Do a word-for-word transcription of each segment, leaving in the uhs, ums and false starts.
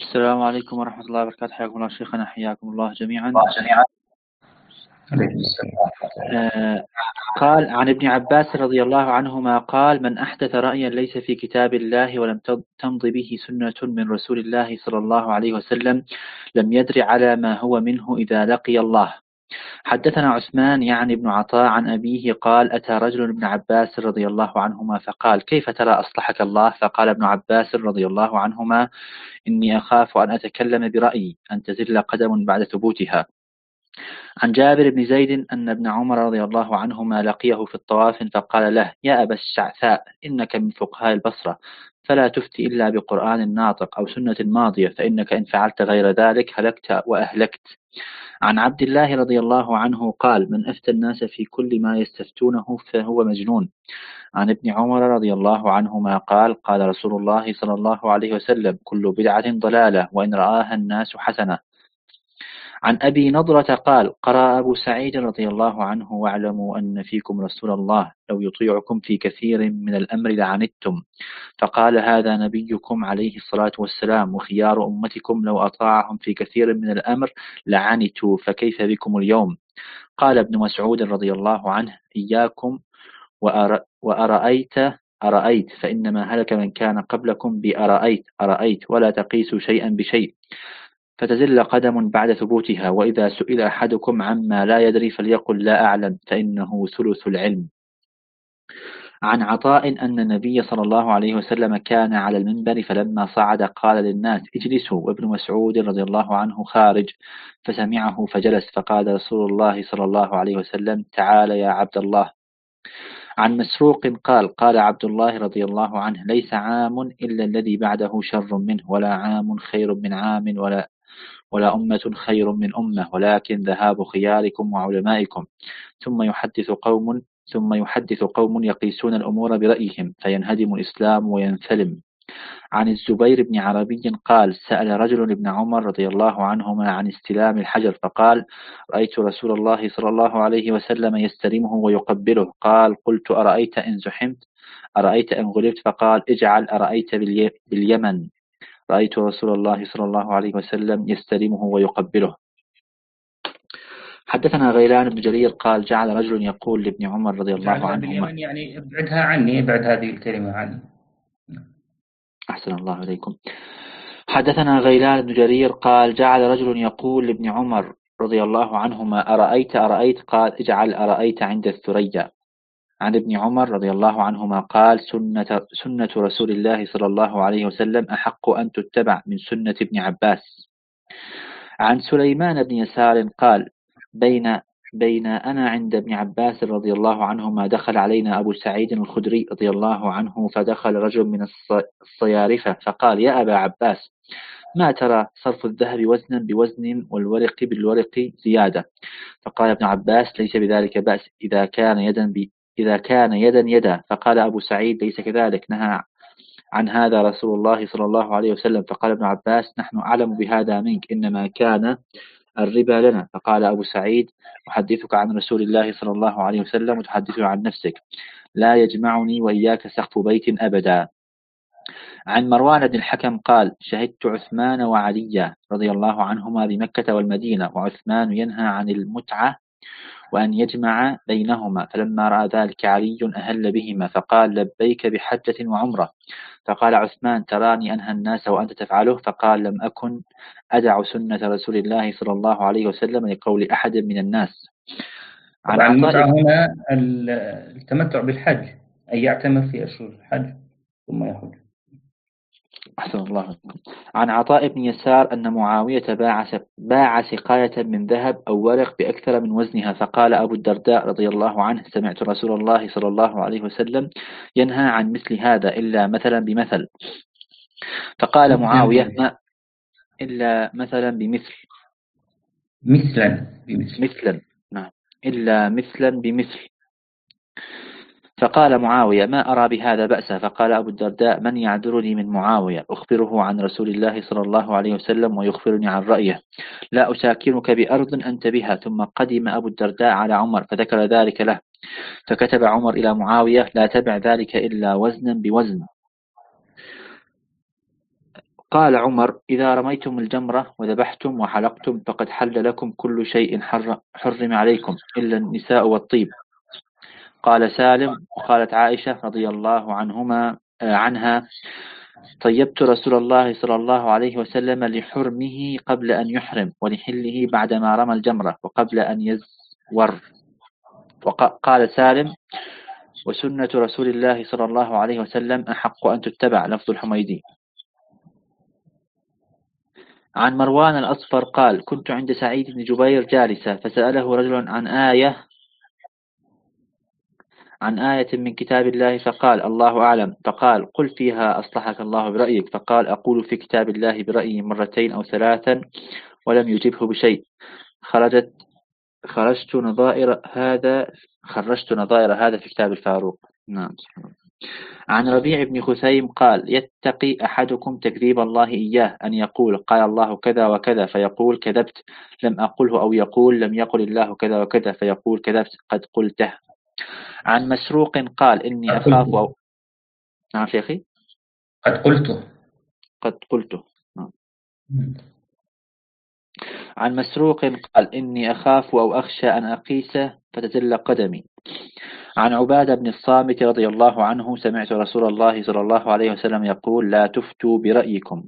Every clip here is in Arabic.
السلام عليكم ورحمة الله وبركاته. حياكم الله شيخنا، حياكم الله جميعا. آه قال عن ابن عباس رضي الله عنهما قال: من أحدث رأيا ليس في كتاب الله ولم تمض به سنة من رسول الله صلى الله عليه وسلم لم يدر على ما هو منه إذا لقي الله. حدثنا عثمان يعني ابن عطاء عن أبيه قال: أتى رجل ابن عباس رضي الله عنهما فقال: كيف ترى أصلحك الله؟ فقال ابن عباس رضي الله عنهما: إني أخاف أن أتكلم برأيي أن تزل قدم بعد ثبوتها. عن جابر بن زيد أن ابن عمر رضي الله عنهما لقيه في الطواف فقال له: يا أبا الشعثاء، إنك من فقهاء البصرة، فلا تفتي إلا بقرآن ناطق أو سنة ماضية، فإنك إن فعلت غير ذلك هلكت وأهلكت. عن عبد الله رضي الله عنه قال: من أفتى الناس في كل ما يستفتونه فهو مجنون. عن ابن عمر رضي الله عنهما قال: قال رسول الله صلى الله عليه وسلم: كل بدعة ضلالة وإن رآها الناس حسنة. عن أبي نضرة قال: قرأ أبو سعيد رضي الله عنه: واعلموا أن فيكم رسول الله لو يطيعكم في كثير من الأمر لعنتم. فقال: هذا نبيكم عليه الصلاة والسلام، وخيار أمتكم لو أطاعهم في كثير من الأمر لعنتوا، فكيف بكم اليوم؟ قال ابن مسعود رضي الله عنه: إياكم وأرأيت أرأيت فإنما هلك من كان قبلكم بأرأيت أرأيت ولا تقيسوا شيئا بشيء فتزل قدم بعد ثبوتها. وإذا سئل أحدكم عما لا يدري فليقل لا أعلم، فإنه ثلث العلم. عن عطاء أن النبي صلى الله عليه وسلم كان على المنبر فلما صعد قال للناس: اجلسوا، وابن مسعود رضي الله عنه خارج فسمعه فجلس، فقال رسول الله صلى الله عليه وسلم: تعال يا عبد الله. عن مسروق قال: قال عبد الله رضي الله عنه: ليس عام إلا الذي بعده شر منه، ولا عام خير من عام، ولا ولا أمة خير من أمة، ولكن ذهاب خياركم وعلمائكم. ثم يحدث قوم ثم يحدث قوم يقيسون الأمور برأيهم فينهدم الإسلام وينثلم. عن الزبير بن عربي قال: سأل رجل ابن عمر رضي الله عنهما عن استلام الحجر فقال: رأيت رسول الله صلى الله عليه وسلم يستلمه ويقبله. قال: قلت: أرأيت إن زحمت أرأيت إن غلبت؟ فقال: اجعل أرأيت باليمن. رأيت رسول الله صلى الله عليه وسلم يستلمه ويقبله. حدثنا غيلان بن جرير قال: جعل رجل يقول لابن عمر رضي الله عنهما: باليمن يعني ابعدها عني، ابعد هذه الكلمة عني. أحسن الله عليكم. حدثنا غيلان بن جرير قال: جعل رجل يقول لابن عمر رضي الله عنهما: أرأيت أرأيت؟ قال: اجعل أرأيت عند الثريا. عن ابن عمر رضي الله عنهما قال: سنة, سنة رسول الله صلى الله عليه وسلم أحق أن تتبع من سنة ابن عباس. عن سليمان بن يسار قال: بين بين أنا عند ابن عباس رضي الله عنهما دخل علينا أبو سعيد الخدري رضي الله عنه، فدخل رجل من الصيارفة فقال: يا أبا عباس، ما ترى صرف الذهب وزنا بوزن والورق بالورق زيادة؟ فقال ابن عباس: ليس بذلك بأس إذا كان يدا ب... إذا كان يدا يدا. فقال أبو سعيد: ليس كذلك، نهى عن هذا رسول الله صلى الله عليه وسلم. فقال ابن عباس: نحن أعلم بهذا منك، إنما كان الربا لنا. فقال أبو سعيد: أحدثك عن رسول الله صلى الله عليه وسلم وتحدثه عن نفسك، لا يجمعني وإياك سقف بيت أبدا. عن مروان بن الحكم قال: شهدت عثمان وعليا رضي الله عنهما بمكة والمدينة، وعثمان ينهى عن المتعة وأن يجمع بينهما، فلما رأى ذلك علي أهل بهما فقال: لبيك بحجة وعمرة. فقال عثمان: تراني أنهى الناس وأنت تفعله؟ فقال: لم أكن أدع سنة رسول الله صلى الله عليه وسلم لقول أحد من الناس. عن المتعة هنا التمتع بالحج، أي يعتمر في أشهر الحج ثم يحج. أحسن الله. عن عطاء بن يسار أن معاوية باع باع سقاية من ذهب أو ورق بأكثر من وزنها، فقال أبو الدرداء رضي الله عنه: سمعت رسول الله صلى الله عليه وسلم ينهى عن مثل هذا إلا مثلا بمثل. فقال معاوية: ما إلا مثلا بمثل مثلا بمثل مثلا نعم إلا مثلا بمثل. فقال معاوية: ما أرى بهذا بأسا. فقال أبو الدرداء: من يعذرني من معاوية؟ أخبره عن رسول الله صلى الله عليه وسلم ويخبرني عن رأيه، لا أساكنك بأرض أنت بها. ثم قدم أبو الدرداء على عمر فذكر ذلك له، فكتب عمر إلى معاوية: لا تبع ذلك إلا وزنا بوزن. قال عمر: إذا رميتم الجمرة وذبحتم وحلقتم فقد حل لكم كل شيء حرم عليكم إلا النساء والطيب. قال سالم: وقالت عائشة رضي الله عنهما عنها: طيبت رسول الله صلى الله عليه وسلم لحرمه قبل أن يحرم، ولحله بعدما رمى الجمرة وقبل أن يزور. وقال سالم: وسنة رسول الله صلى الله عليه وسلم أحق أن تتبع. لفظ الحميدي. عن مروان الأصفر قال: كنت عند سعيد بن جبير جالسا، فسأله رجل عن آية عن آية من كتاب الله، فقال: الله أعلم. فقال: قل فيها أصلحك الله برأيك. فقال: أقول في كتاب الله برأيي مرتين أو ثلاثا، ولم يجبه بشيء. خرجت خرجت نظائر هذا خرجت نظائر هذا في كتاب الفاروق. نعم. عن ربيع بن خثيم قال: يتقي أحدكم تكذيب الله إياه، أن يقول قال الله كذا وكذا فيقول كذبت، لم أقله، أو يقول لم يقل الله كذا وكذا فيقول كذبت قد قلته. عن مسروق قال: إني أخاف أو... نعم شيخي. قد قلته قد قلته نعم. عن مسروق قال: إني أخاف أو أخشى أن أقيس فتزل قدمي. عن عبادة بن الصامت رضي الله عنه: سمعت رسول الله صلى الله عليه وسلم يقول: لا تفتوا برأيكم.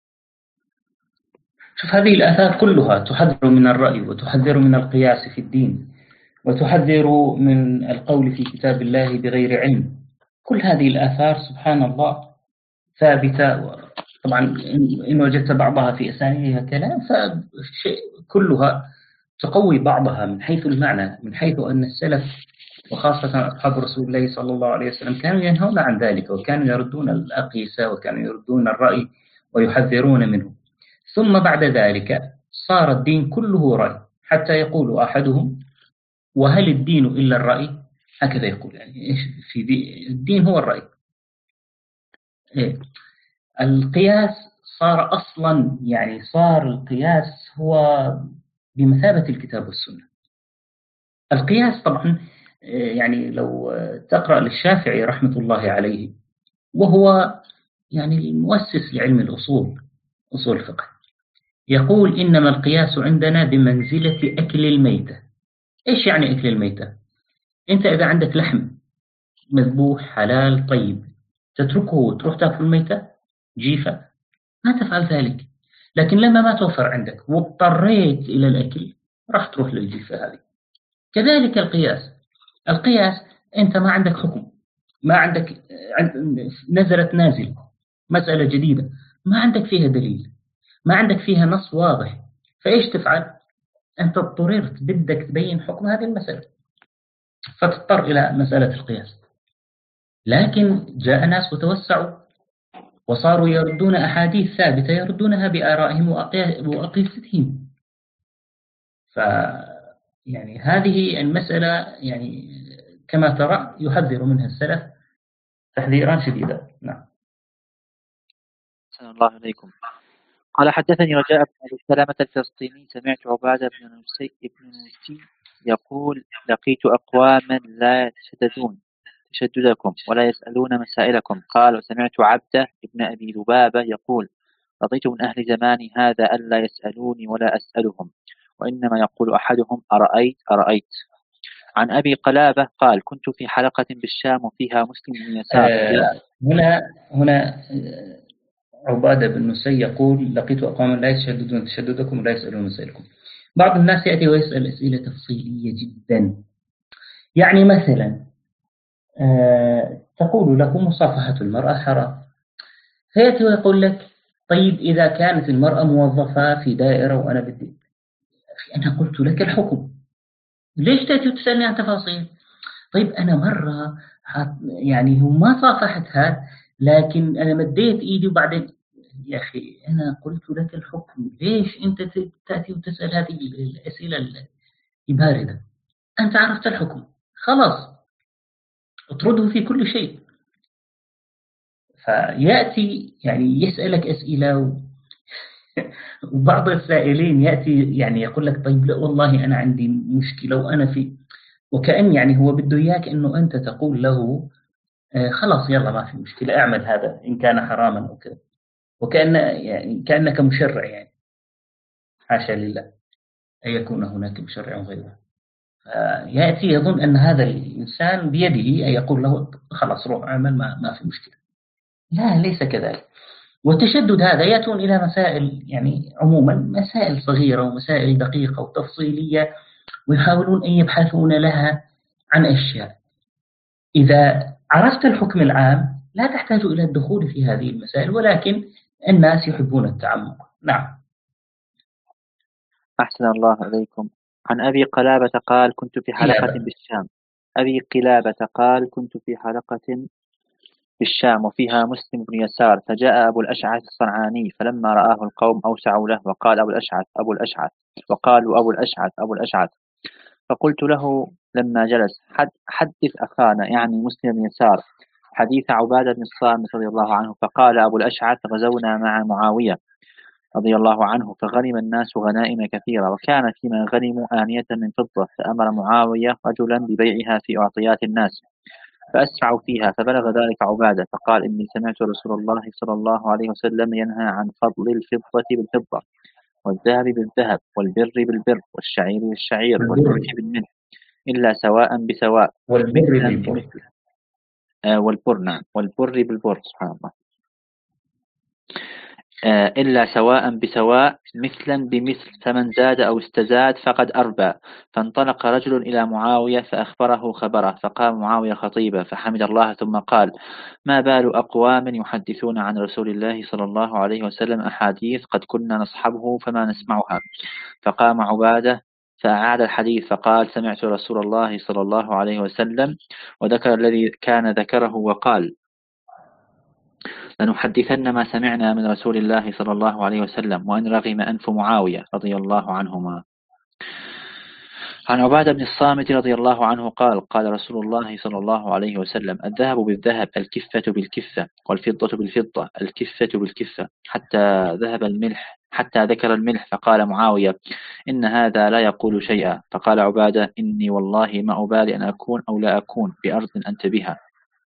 شوف، هذه الآثار كلها تحذر من الرأي وتحذر من القياس في الدين وتحذر من القول في كتاب الله بغير علم. كل هذه الآثار سبحان الله ثابتة. طبعا إن وجدت بعضها في أسانيدها كلام، فكلها تقوي بعضها من حيث المعنى، من حيث أن السلف وخاصة أصحاب رسول الله صلى الله عليه وسلم كانوا ينهون عن ذلك، وكانوا يردون الأقيسة، وكانوا يردون الرأي ويحذرون منه. ثم بعد ذلك صار الدين كله رأي، حتى يقول أحدهم: وهل الدين إلا الرأي؟ هكذا يقول، يعني إيش في الدين هو الرأي. إيه؟ القياس صار أصلا، يعني صار القياس هو بمثابة الكتاب والسنة. القياس طبعا يعني لو تقرأ للشافعي رحمة الله عليه، وهو يعني المؤسس لعلم الأصول، أصول الفقه، يقول: إنما القياس عندنا بمنزلة أكل الميتة. إيش يعني أكل الميتة؟ أنت إذا عندك لحم مذبوح حلال طيب، تتركه وتروح تأكل الميتة جيفة؟ ما تفعل ذلك. لكن لما ما توفر عندك واضطريت إلى الأكل، راح تروح للجيفة هذه. كذلك القياس. القياس أنت ما عندك حكم، ما عندك نزلت نازل مسألة جديدة، ما عندك فيها دليل، ما عندك فيها نص واضح، فإيش تفعل؟ أنت اضطررت بدك تبين حكم هذه المسألة، فتضطر إلى مسألة القياس. لكن جاء ناس وتوسعوا وصاروا يردون أحاديث ثابتة، يردونها بآرائهم وأقيستهم. ف يعني هذه المسألة يعني كما ترى يحذر منها السلف تحذيرا شديدا. نعم. سلام الله عليكم. قال: حدثني رجاء بن أبي سلمة الفلسطيني: سمعت عبادة بن نسي بن نسي يقول: لقيت أقواما لا يتشددون تشددكم ولا يسألون مسائلكم. قال: وسمعت عبده بن أبي لبابة يقول: رضيت من أهل زماني هذا ألا يسألوني ولا أسألهم، وإنما يقول أحدهم: أرأيت أرأيت. عن أبي قلابة قال: كنت في حلقة بالشام وفيها مسلم بن يسار. آه هنا هنا عبادة بن نسي يقول: لقيت أقواما لا يتشددون تشددكم ولا يسألون مسائلكم. بعض الناس يأتي ويسأل أسئلة تفصيلية جدا، يعني مثلا آه تقول له مصافحة المرأة حرام، فيأتي ويقول لك: طيب إذا كانت المرأة موظفة في دائرة وأنا بدي، أنا قلت لك الحكم، ليش تأتي وتسألني عن تفاصيل؟ طيب أنا مرة يعني هو ما صافحتها، لكن أنا مديت إيدي وبعدين، يا أخي أنا قلت لك الحكم، ليش أنت تأتي وتسأل هذه الأسئلة الباردة؟ أنت عرفت الحكم، خلاص اطرده في كل شيء. فيأتي يعني يسألك أسئلة و... وبعض السائلين يأتي يعني يقول لك: طيب لا والله أنا عندي مشكلة وأنا في، وكأن يعني هو بده إياك إنه أنت تقول له آه خلاص يلا ما في مشكلة، اعمل هذا إن كان حراما أو كذا. وكأن يعني كأنك مشرع يعني، حاشا لله أن يكون هناك مشرع غيره. يأتي يظن أن هذا الإنسان بيده أن يقول له خلاص روح اعمل، ما, ما في مشكلة. لا، ليس كذلك. والتشدد هذا يأتون إلى مسائل، يعني عموما مسائل صغيرة ومسائل دقيقة وتفصيلية، ويحاولون أن يبحثون لها عن أشياء. إذا عرفت الحكم العام لا تحتاج إلى الدخول في هذه المسائل، ولكن الناس يحبون التعمق. نعم. أحسن الله عليكم. عن أبي قلابة قال كنت في حلقة قلابة. بالشام. أبي قلابة قال كنت في حلقة بالشام وفيها مسلم بن يسار، فجاء أبو الأشعث الصنعاني، فلما رآه القوم أوسعوا له وقال أبو الأشعث أبو الأشعث وقالوا أبو الأشعث أبو الأشعث. فقلت له لما جلس حد حدث أخانا، يعني مسلم بن يسار، حديث عبادة بن الصامت رضي الله عنه. فقال أبو الأشعث غزونا مع معاوية رضي الله عنه فغنم الناس غنائم كثيرة، وكان فيما غنموا آنية من فضة، فأمر معاوية رجلا ببيعها في أعطيات الناس فأسرعوا فيها، فبلغ ذلك عبادة فقال إني سمعت رسول الله صلى الله عليه وسلم ينهى عن فضل الفضة بالفضة والذهب بالذهب والبر بالبر والشعير بالشعير والملح والبر بالملح إلا سواء بسواء والبر مثلا بالبر. بمثل. آه والبر، نعم، والبر بالبر، سبحان الله. آه إلا سواء بسواء مثلا بمثل، فمن زاد أو استزاد فقد أربى. فانطلق رجل إلى معاوية فأخبره خبره، فقام معاوية خطيبا فحمد الله ثم قال ما بال أقوام يحدثون عن رسول الله صلى الله عليه وسلم أحاديث قد كنا نصحبه فما نسمعها. فقام عبادة فأعاد الحديث فقال سمعت رسول الله صلى الله عليه وسلم، وذكر الذي كان ذكره وقال لنحدثن ما سمعنا من رسول الله صلى الله عليه وسلم، وأن رغم أنف معاوية رضي الله عنهما. عن عبادة بن الصامت رضي الله عنه قال قال رسول الله صلى الله عليه وسلم الذهب بالذهب الكفة بالكفة والفضة بالفضة الكفة بالكفة، حتى ذهب الملح حتى ذكر الملح. فقال معاوية إن هذا لا يقول شيئا. فقال عبادة إني والله ما أبالي أن أكون أو لا أكون بأرض أنت بها.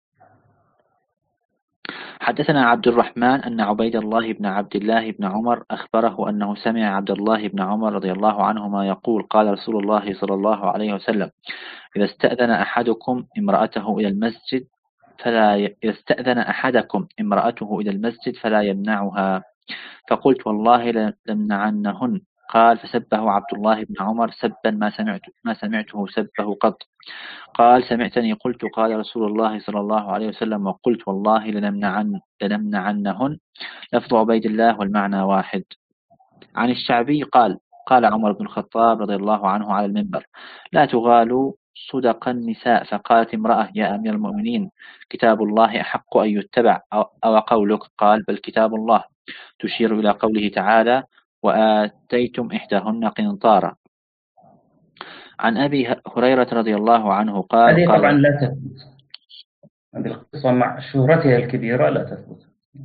حدثنا عبد الرحمن أن عبيد الله بن عبد الله بن عمر أخبره أنه سمع عبد الله بن عمر رضي الله عنهما يقول قال رسول الله صلى الله عليه وسلم إذا استأذن أحدكم امرأته إلى المسجد فلا ي... إذا استأذن أحدكم امرأته إلى المسجد فلا يمنعها. فقلت والله لمنعنهن. قال فسبه عبد الله بن عمر سبا ما سمعت ما سمعته سبه قط. قال سمعتني قلت قال رسول الله صلى الله عليه وسلم وقلت والله لنمنعن لنمنعنهن. لفظ عبيد الله والمعنى واحد. عن الشعبي قال قال عمر بن الخطاب رضي الله عنه على المنبر لا تغالوا صدق النساء. فقالت امرأة يا أمير المؤمنين كتاب الله أحق أن يتبع أو قولك؟ قال بل كتاب الله، تشير إلى قوله تعالى وآتيتم إحداهن قنطارا. عن أبي هريرة رضي الله عنه قال هذه قال طبعا لا تثبت، هذه القصة مع شهرتها الكبيرة لا تثبت.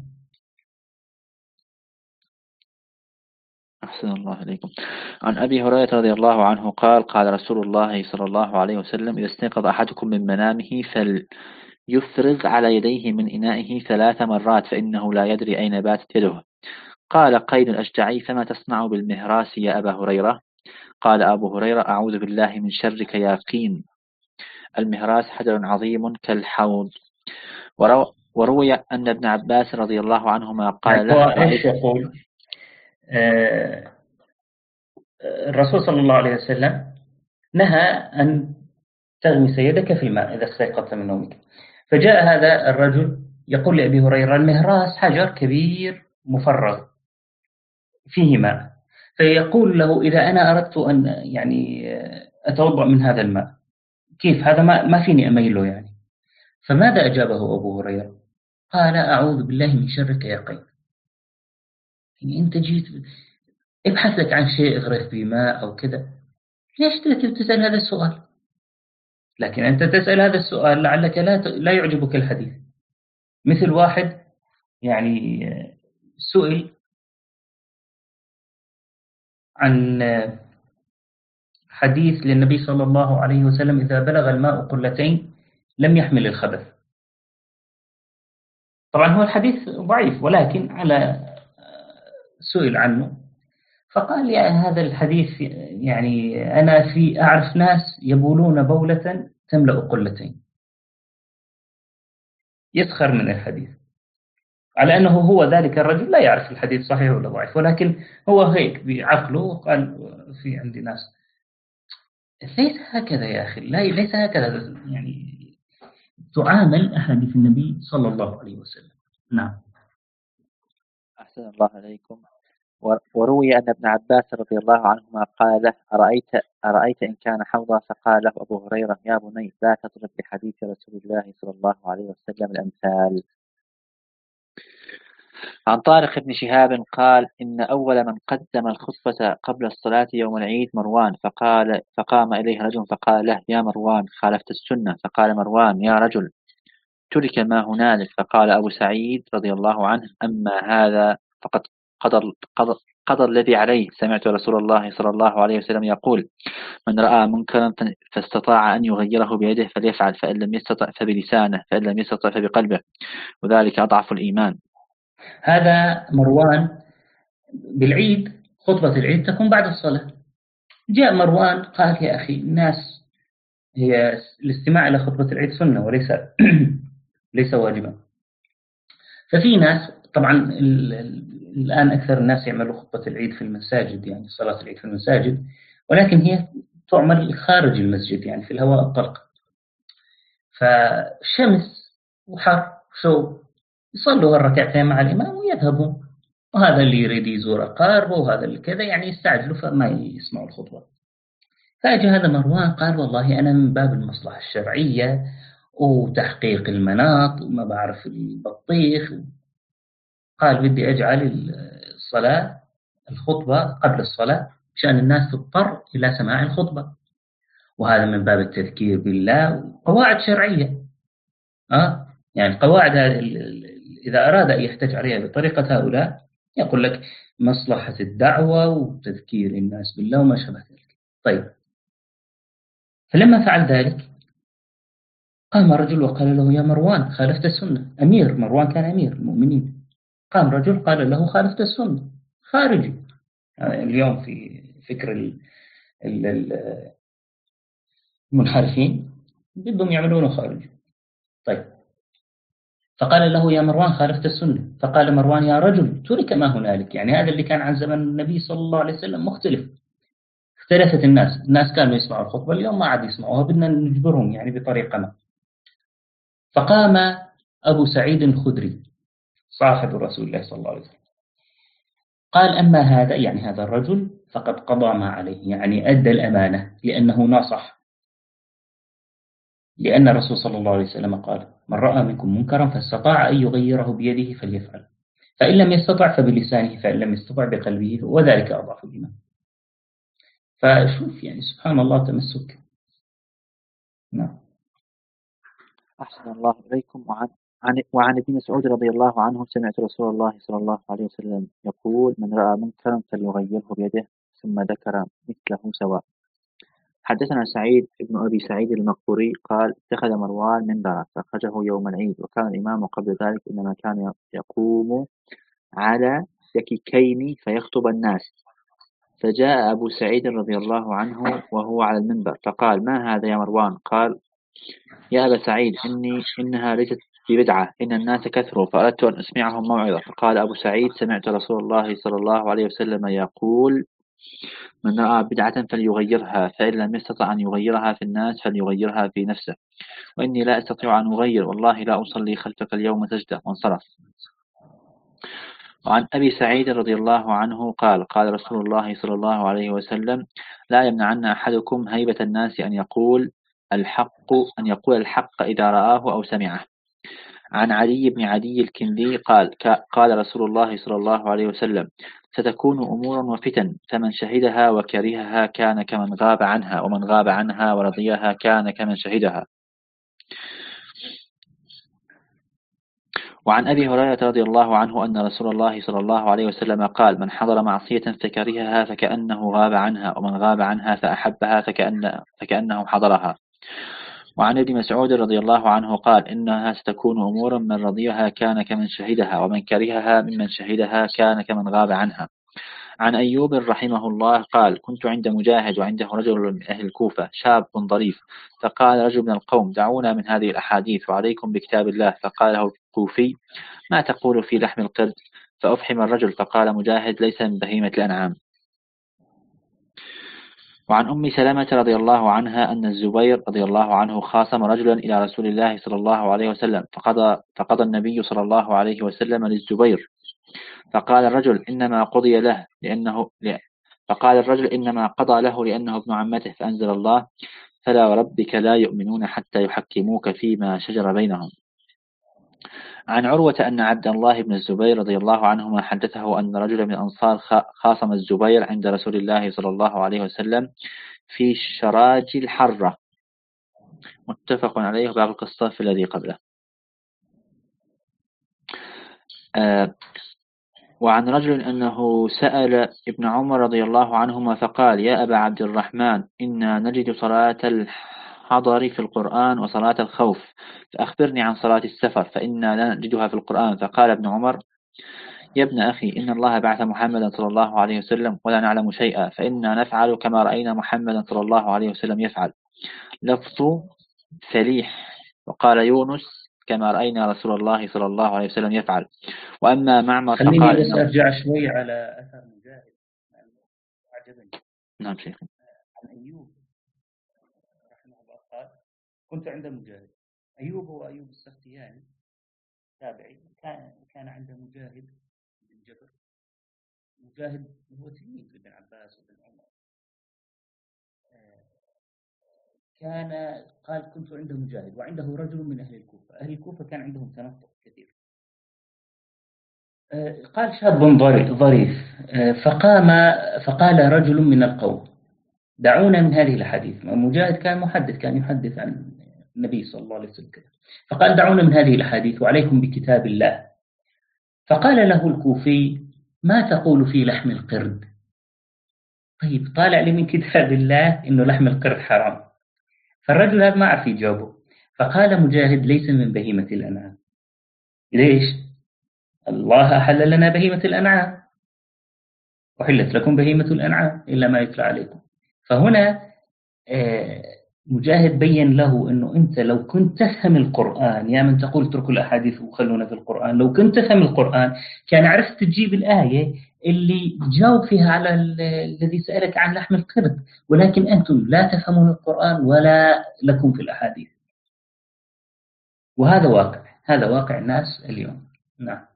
أحسن الله عليكم. عن أبي هريرة رضي الله عنه قال قال رسول الله صلى الله عليه وسلم إذا استيقظ أحدكم من منامه فليفرغ على يديه من إنائه ثلاث مرات فإنه لا يدري أين باتت يده. قال قيل الأشجعي فما تصنع بالمهراس يا أبا هريرة؟ قال أبو هريرة أعوذ بالله من شرك يا قين. المهراس حجر عظيم كالحوض. ورو وروي أن ابن عباس رضي الله عنهما قال له هو إيش يقول؟ آه الرسول صلى الله عليه وسلم نهى أن تغمس يدك في الماء إذا استيقظت من نومك. فجاء هذا الرجل يقول لأبي هريرة المهراس حجر كبير مفرغ فيه ماء، فيقول له إذا أنا أردت أن يعني أتوضأ من هذا الماء كيف هذا ما ما فيني أميله يعني. فماذا أجابه أبو هريرة؟ قال أعوذ بالله من شرك يا قيم. يعني أنت جيت ابحث لك عن شيء اغرف بماء أو كذا، ليش تسأل هذا السؤال؟ لكن أنت تسأل هذا السؤال لعلك لا لا يعجبك الحديث. مثل واحد يعني سئل عن حديث للنبي صلى الله عليه وسلم إذا بلغ الماء قلتين لم يحمل الخبث. طبعا هو الحديث ضعيف، ولكن على سئل عنه فقال يا هذا الحديث يعني أنا في أعرف ناس يبولون بولة تملأ قلتين. يسخر من الحديث على أنه هو ذلك الرجل لا يعرف الحديث صحيح ولا ضعيف، ولكن هو هيك بعقله قال في عندي ناس. ليس هكذا يا أخي، لا ليس هكذا يعني تعامل أحاديث النبي صلى الله عليه وسلم. نعم. أحسن الله عليكم. وروي أن ابن عباس رضي الله عنهما قال له أرأيت, أرأيت إن كان حوضا، فقال له أبو هريرة يا بني لا تضرب بحديث رسول الله صلى الله عليه وسلم الأمثال. عن طارق بن شهاب قال إن أول من قدم الخطبة قبل الصلاة يوم العيد مروان، فقال فقام إليه رجل فقال له يا مروان خالفت السنة. فقال مروان يا رجل ترك ما هنالك. فقال أبو سعيد رضي الله عنه أما هذا فقد قضى قضى قضى الذي عليه. سمعت رسول الله صلى الله عليه وسلم يقول من رأى منكرا فاستطاع أن يغيره بيده فليفعل، فإن لم يستطع فبلسانه، فإن لم يستطع فبقلبه، وذلك أضعف الإيمان. هذا مروان بالعيد، خطبة العيد تكون بعد الصلاة. جاء مروان قال يا أخي الناس هي الاستماع إلى خطبة العيد سنة وليس ليس واجبا. ففي ناس طبعا الآن أكثر الناس يعملوا خطبة العيد في المساجد، يعني صلاة العيد في المساجد، ولكن هي تعمل خارج المسجد يعني في الهواء الطلق. فشمس وحر شو يصلوا الركعتين مع الإمام ويذهبوا، وهذا اللي يريد يزور أقاربه وهذا اللي كذا يعني يستعجلوا فما يسمعوا الخطبة. فأجى هذا مروان قال والله أنا من باب المصلحة الشرعية وتحقيق المناط وما بعرف البطيخ، قال بدي أجعل الصلاة الخطبة قبل الصلاة عشان الناس تضطر إلى سماع الخطبة، وهذا من باب التذكير بالله وقواعد شرعية. أه؟ يعني قواعد إذا أراد أن يحتج عليها بطريقة هؤلاء يقول لك مصلحة الدعوة وتذكير الناس بالله وما شابه ذلك. طيب، فلما فعل ذلك قام رجل وقال له يا مروان خالفت السنة. أمير مروان كان أمير المؤمنين. قام رجل قال له خالفت السنة، خارجي. يعني اليوم في فكر المنحرفين بدهم يعملونه خارجي. طيب، فقال له يا مروان خالفت السنة. فقال مروان يا رجل ترك ما هنالك، يعني هذا اللي كان عن زمن النبي صلى الله عليه وسلم مختلف. اختلفت الناس، الناس كانوا يسمعوا الخطبة اليوم ما عاد يسمعوها، بدنا نجبرهم يعني بطريقة ما. فقام أبو سعيد الخدري صاحب رسول الله صلى الله عليه وسلم قال أما هذا، يعني هذا الرجل فقد قضى ما عليه، يعني أدى الأمانة لأنه ناصح، لأن الرسول صلى الله عليه وسلم قال من رأى منكم منكرا فاستطاع أن يغيره بيده فليفعل، فإن لم يستطع فبلسانه، فإن لم يستطع بقلبه، وذلك أضعف الإيمان. فشوف يعني سبحان الله تمسك. نعم. أحسن الله إليكم. وعن عن وعن ابن مسعود رضي الله عنه سمعت رسول الله صلى الله عليه وسلم يقول من رأى منكرا فليغيره بيده ثم ذكر مثله سواء. حدثنا سعيد ابن أبي سعيد المقبوري قال اتخذ مروان منبرا فأخرجه يوم العيد، وكان الإمام قبل ذلك إنما كان يقوم على دككين فيخطب الناس. فجاء أبو سعيد رضي الله عنه وهو على المنبر فقال ما هذا يا مروان؟ قال يا أبا سعيد إني إنها ليست ببدعة، إن الناس كثروا فأردت أن أسمعهم موعظة. فقال أبو سعيد سمعت رسول الله صلى الله عليه وسلم يقول من رأى بدعة فليغيرها، فإن لم يستطع أن يغيرها في الناس فليغيرها في نفسه، وإني لا أستطيع أن أغير، والله لا أصلي خلفك اليوم سجدة، وانصرف. وعن أبي سعيد رضي الله عنه قال قال رسول الله صلى الله عليه وسلم لا يمنعن أحدكم هيبة الناس أن يقول الحق أن يقول الحق إذا رآه أو سمعه. عن علي بن عدي الكندي قال قال رسول الله صلى الله عليه وسلم ستكون أمور وفتن فمن شهدها وكرهها كان كمن غاب عنها، ومن غاب عنها ورضيها كان كمن شهدها. وعن أبي هريرة رضي الله عنه أن رسول الله صلى الله عليه وسلم قال من حضر معصية فكرهها فكأنه غاب عنها، ومن غاب عنها فأحبها فكأن فكأنه حضرها. وعن ابن مسعود رضي الله عنه قال إنها ستكون أمور من رضيها كان كمن شهدها، ومن كرهها ممن شهدها كان كمن غاب عنها. عن أيوب رحمه الله قال: كنت عند مجاهد وعنده رجل من أهل الكوفة شاب ظريف، فقال رجل من القوم: دعونا من هذه الأحاديث وعليكم بكتاب الله. فقال له الكوفي: ما تقول في لحم القرد؟ فأفحم الرجل، فقال مجاهد: ليس من بهيمة الأنعام. وعن أم سلمة رضي الله عنها أن الزبير رضي الله عنه خاصم رجلا إلى رسول الله صلى الله عليه وسلم، فقضى, فقضى النبي صلى الله عليه وسلم للزبير، فقال الرجل: إنما قضي له لأنه فقال الرجل إنما قضى له لأنه ابن عمته، فأنزل الله: فلا وربك لا يؤمنون حتى يحكموك فيما شجر بينهم. عن عروة أن عبد الله بن الزبير رضي الله عنهما حدثه أن رجلا من الأنصار خاصم الزبير عند رسول الله صلى الله عليه وسلم في شراج الحرة. متفق عليه، باب القصة في الذي قبله. آه وعن رجل أنه سأل ابن عمر رضي الله عنهما فقال: يا أبا عبد الرحمن، إنا نجد صلاة الحضر في القرآن وصلاة الخوف، فأخبرني عن صلاة السفر فإنا لا نجدها في القرآن. فقال ابن عمر: يا ابن أخي، إن الله بعث محمدا صلى الله عليه وسلم ولا نعلم شيئا، فإنا نفعل كما رأينا محمدا صلى الله عليه وسلم يفعل. لفظ فليح. وقال يونس: كما رأينا رسول الله صلى الله عليه وسلم يفعل. وأما معمر خليني فقال بس أرجع شوي على أثر مجاهد، عجبني. نعم شيخ. عن أيوب رحمه الله قال: كنت عند مجاهد. أيوب هو أيوب السختياني تابعي، كان كان عند مجاهد بن جبر. مجاهد هو تلميذ ابن عباس وابن عمر. كان قال: كنت عند مجاهد وعنده رجل من أهل الكوفة. أهل الكوفة كان عندهم تنطع كثير. قال: شاب ظريف. فقام فقال رجل من القوم: دعونا من هذه الحديث. مجاهد كان محدث، كان يحدث عن النبي صلى الله عليه وسلم. فقال: دعونا من هذه الحديث وعليكم بكتاب الله. فقال له الكوفي: ما تقول في لحم القرد؟ طيب، طالع لي من كتاب الله إنه لحم القرد حرام. فالرجل هذا ما عرف يجاوبه. فقال مجاهد: ليس من بهيمة الأنعام. ليش؟ الله أحل لنا بهيمة الأنعام، وحلت لكم بهيمة الأنعام إلا ما يتلى عليكم. فهنا مجاهد بين له أنه أنت لو كنت تفهم القرآن، يا من تقول اتركوا الأحاديث وخلونا في القرآن، لو كنت تفهم القرآن كان عرفت تجيب الآية اللي جاوب فيها على الذي سألك عن لحم القرد، ولكن أنتم لا تفهمون القرآن ولا لكم في الأحاديث. وهذا واقع، هذا واقع الناس اليوم. نعم.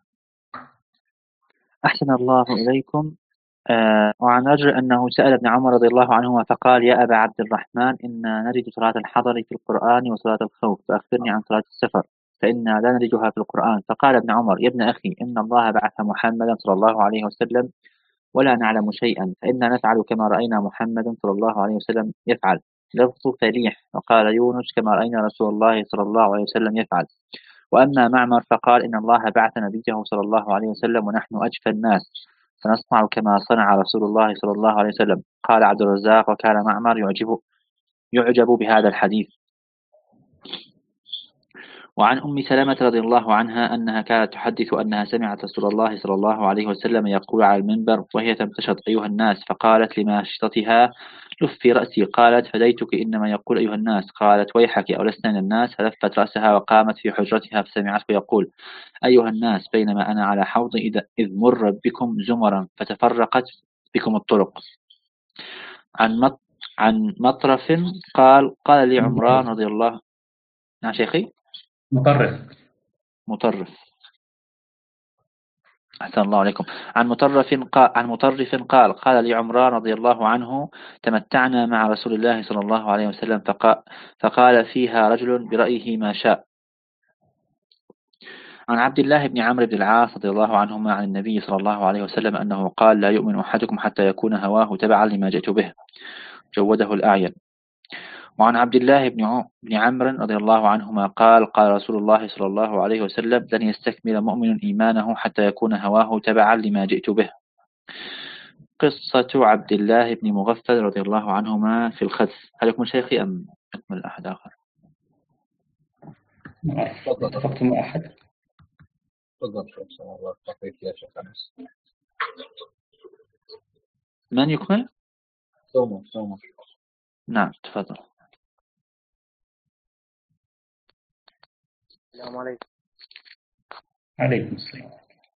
أحسن الله إليكم. آه وعن رجل أنه سأل ابن عمر رضي الله عنهما فقال: يا أبا عبد الرحمن، إنا نجد صلاة الحضر في القرآن وصلاة الخوف، فأخبرني عن صلاة السفر فإنا لا نجدها في القرآن. فقال ابن عمر: يا ابن أخي، إن الله بعث محمدا صلى الله عليه وسلم ولا نعلم شيئا، فإنا نفعل كما رأينا محمدا صلى الله عليه وسلم يفعل. لفظ فليح. وقال يونس: كما رأينا رسول الله صلى الله عليه وسلم يفعل. وأما معمر فقال: إن الله بعث نبيه صلى الله عليه وسلم ونحن أجفى الناس، فنصنع كما صنع رسول الله صلى الله عليه وسلم. قال عبد الرزاق: وكان معمر يعجب يعجب بهذا الحديث. وعن أم سلمة رضي الله عنها أنها كانت تحدث أنها سمعت رسول الله صلى الله عليه وسلم يقول على المنبر وهي تمتشط: أيها الناس. فقالت لماشطتها: لفي رأسي. قالت: فديتك، إنما يقول أيها الناس. قالت: ويحك، أولسنا من الناس؟ فلفت رأسها وقامت في حجرتها فسمعته يقول: أيها الناس، بينما أنا على حوض إذ مر بكم زمرا فتفرقت بكم الطرق. عن مط عن مطرف قال: قال لي عمران رضي الله. نعم شيخي. مطرف مطرف أحسن الله عليكم. عن مطرف قال عن مطرف قال: قال لي عمران رضي الله عنه: تمتعنا مع رسول الله صلى الله عليه وسلم، فقال, فقال فيها رجل برأيه ما شاء. عن عبد الله بن عمرو بن العاص رضي الله عنهما عن النبي صلى الله عليه وسلم أنه قال: لا يؤمن أحدكم حتى يكون هواه تبعا لما جئت به. جوده الأعين. وعن عبد الله بن بن عمرو رضي الله عنهما قال: قال رسول الله صلى الله عليه وسلم: لن يستكمل مؤمن إيمانه حتى يكون هواه تبعا لما جئت به. قصة عبد الله بن مغفل رضي الله عنهما في الخذف. هل يكون شيخي أم أكمل أحد آخر؟ اتفقت مع أحد. تفضل شيخ. الله يعطيك يا شيخ أنس. من يكمل؟ سومر سومر نعم تفضل. السلام عليكم. عليكم السلام.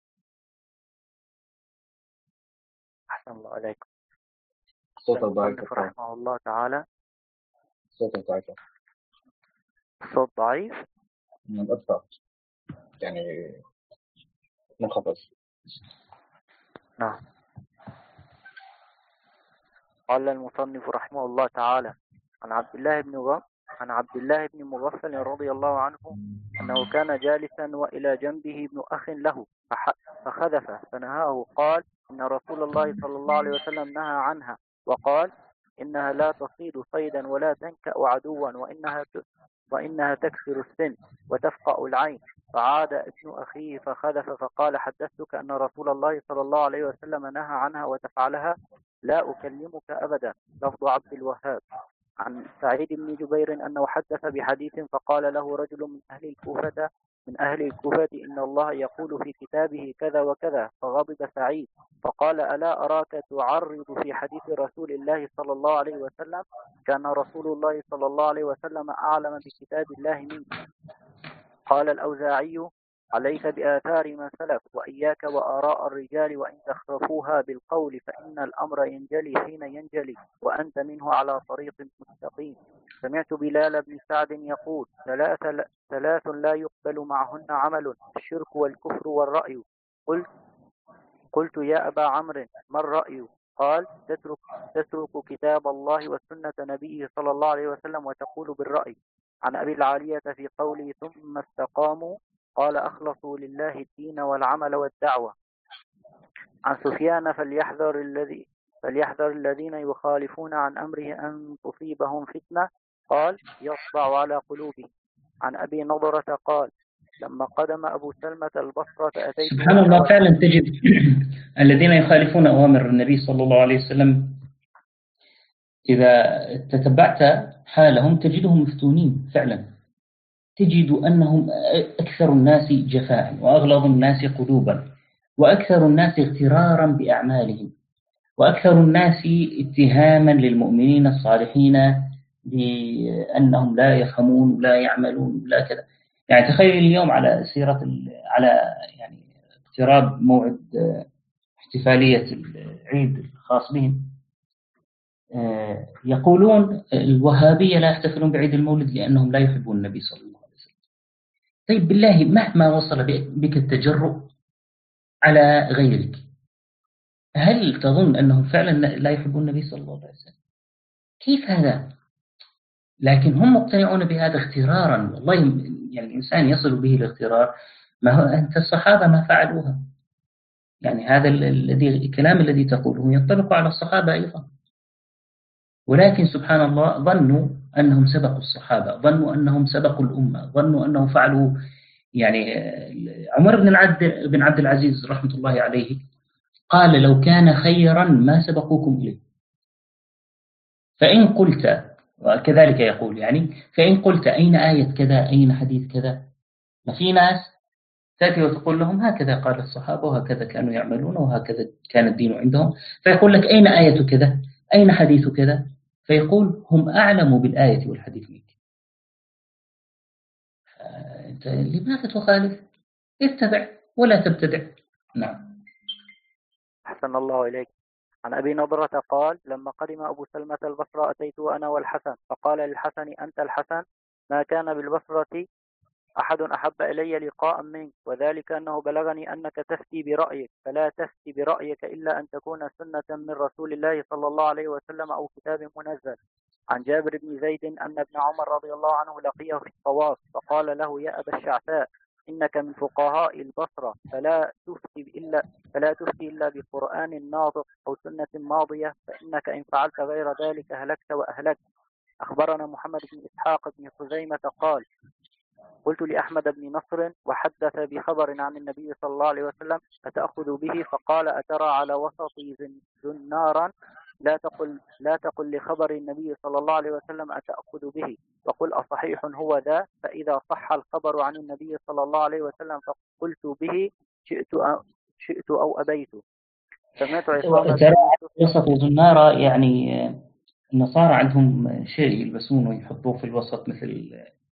أحسن الله عليكم. صوت ضعيف المصنف رحمه الله تعالى. صوت ضعيف. الصوت ضعيف من أكثر يعني منخفض. نعم. قال المصنف رحمه الله تعالى عن عبد الله بن غ... عن عبد الله بن مغفل رضي الله عنه أنه كان جالسا وإلى جنبه ابن أخ له فح... فخذف فنهاه قال إن رسول الله صلى الله عليه وسلم نهى عنها وقال إنها لا تصيد صيدا ولا تنكأ عدوا وإنها ت... وإنها تكسر السن وتفقأ العين. فعاد ابن أخيه فخذف فقال حدثتك أن رسول الله صلى الله عليه وسلم نهى عنها وتفعلها لا أكلمك أبدا. لفظ عبد الوهاب. عن سعيد بن جبير أنه حدث بحديث فقال له رجل من أهل الكوفة من أهل الكوفة إن الله يقول في كتابه كذا وكذا. فغضب سعيد فقال ألا أراك تعرض في حديث رسول الله صلى الله عليه وسلم كان رسول الله صلى الله عليه وسلم أعلم بكتاب الله منك. قال الأوزاعي عليك بآثار من سلف وإياك وآراء الرجال وإن تخرفوها بالقول فإن الأمر ينجلي حين ينجلي وأنت منه على طريق مستقيم. سمعت بلال بن سعد يقول ثلاث, ثلاث لا يقبل معهن عمل الشرك والكفر والرأي. قلت, قلت يا أبا عمرو ما الرأي؟ قال تترك, تترك كتاب الله وسنة نبيه صلى الله عليه وسلم وتقول بالرأي. عن أبي العالية في قوله ثم استقاموا قال أخلصوا لله الدين والعمل والدعوة. عن سفيان فليحذر الذي فليحذر الذين يخالفون عن أمره أن تصيبهم فتنة قال يطبع على قلوبهم. عن أبي نضرة قال لما قدم أبو سلمة البصرة أتيت سبحان الله فعلا تجد الذين يخالفون أوامر النبي صلى الله عليه وسلم إذا تتبعت حالهم تجدهم مفتونين فعلا. تجد أنهم أكثر الناس جفاء وأغلظ الناس قلوبا وأكثر الناس اغترارا بأعمالهم وأكثر الناس اتهاما للمؤمنين الصالحين بأنهم لا يفهمون ولا يعملون لا كذا. يعني تخيل اليوم على سيرة على يعني اقتراب موعد احتفالية العيد الخاص بهم يقولون الوهابية لا يحتفلون بعيد المولد لأنهم لا يحبون النبي صلى الله عليه وسلم. طيب بالله مهما وصل بك التجرؤ على غيرك هل تظن أنهم فعلا لا يحبون النبي صلى الله عليه وسلم؟ كيف هذا؟ لكن هم مقتنعون بهذا اغترارا. والله يعني الإنسان يصل به الاغترار ما هو أنت الصحابة ما فعلوها. يعني هذا الذي الكلام الذي تقوله ينطبق على الصحابة أيضا. ولكن سبحان الله ظنوا أنهم سبقوا الصحابة ظنوا أنهم سبقوا الأمة ظنوا أنهم فعلوا. يعني عمر بن عبد بن عبد العزيز رحمة الله عليه قال لو كان خيرا ما سبقوكم إليه. فإن قلت وكذلك يقول يعني فإن قلت أين آية كذا أين حديث كذا ما في ناس تأتي وتقول لهم هكذا قال الصحابة وهكذا كانوا يعملون وهكذا كان الدين عندهم. فيقول لك أين آية كذا أين حديث كذا فيقول هم أعلموا بالآية والحديث منك. أنت لماذا تخالف؟ اتبع ولا تبتدع. نعم. أحسن الله إليك. عن أبي نضرة قال لما قدم أبو سلمة البصرة أتيت أنا والحسن فقال للحسن أنت الحسن ما كان بالبصرة أحد أحب إلي لقاء منك وذلك أنه بلغني أنك تفتي برأيك فلا تفتي برأيك إلا أن تكون سنة من رسول الله صلى الله عليه وسلم أو كتاب منزل. عن جابر بن زيد أن ابن عمر رضي الله عنه لقيه في الطواف فقال له يا أبا الشعثاء إنك من فقهاء البصرة فلا تفتي إلا فلا تفتي إلا بقرآن ناطق أو سنة ماضية فإنك إن فعلت غير ذلك هلكت وأهلكت. أخبرنا محمد بن إسحاق بن خزيمة قال قلت لأحمد بن نصر وحدث بخبر عن النبي صلى الله عليه وسلم أتأخذ به فقال أترى على وسطي زنارا لا تقل لا تقل لخبر النبي صلى الله عليه وسلم أتأخذ به وقل أصحيح هو ذا فإذا صح الخبر عن النبي صلى الله عليه وسلم فقلت به شئت أو, شئت أو أبيت. سمعت عصام وسط الزنارة يعني النصارى عندهم شيء يلبسونه ويحطوه في الوسط مثل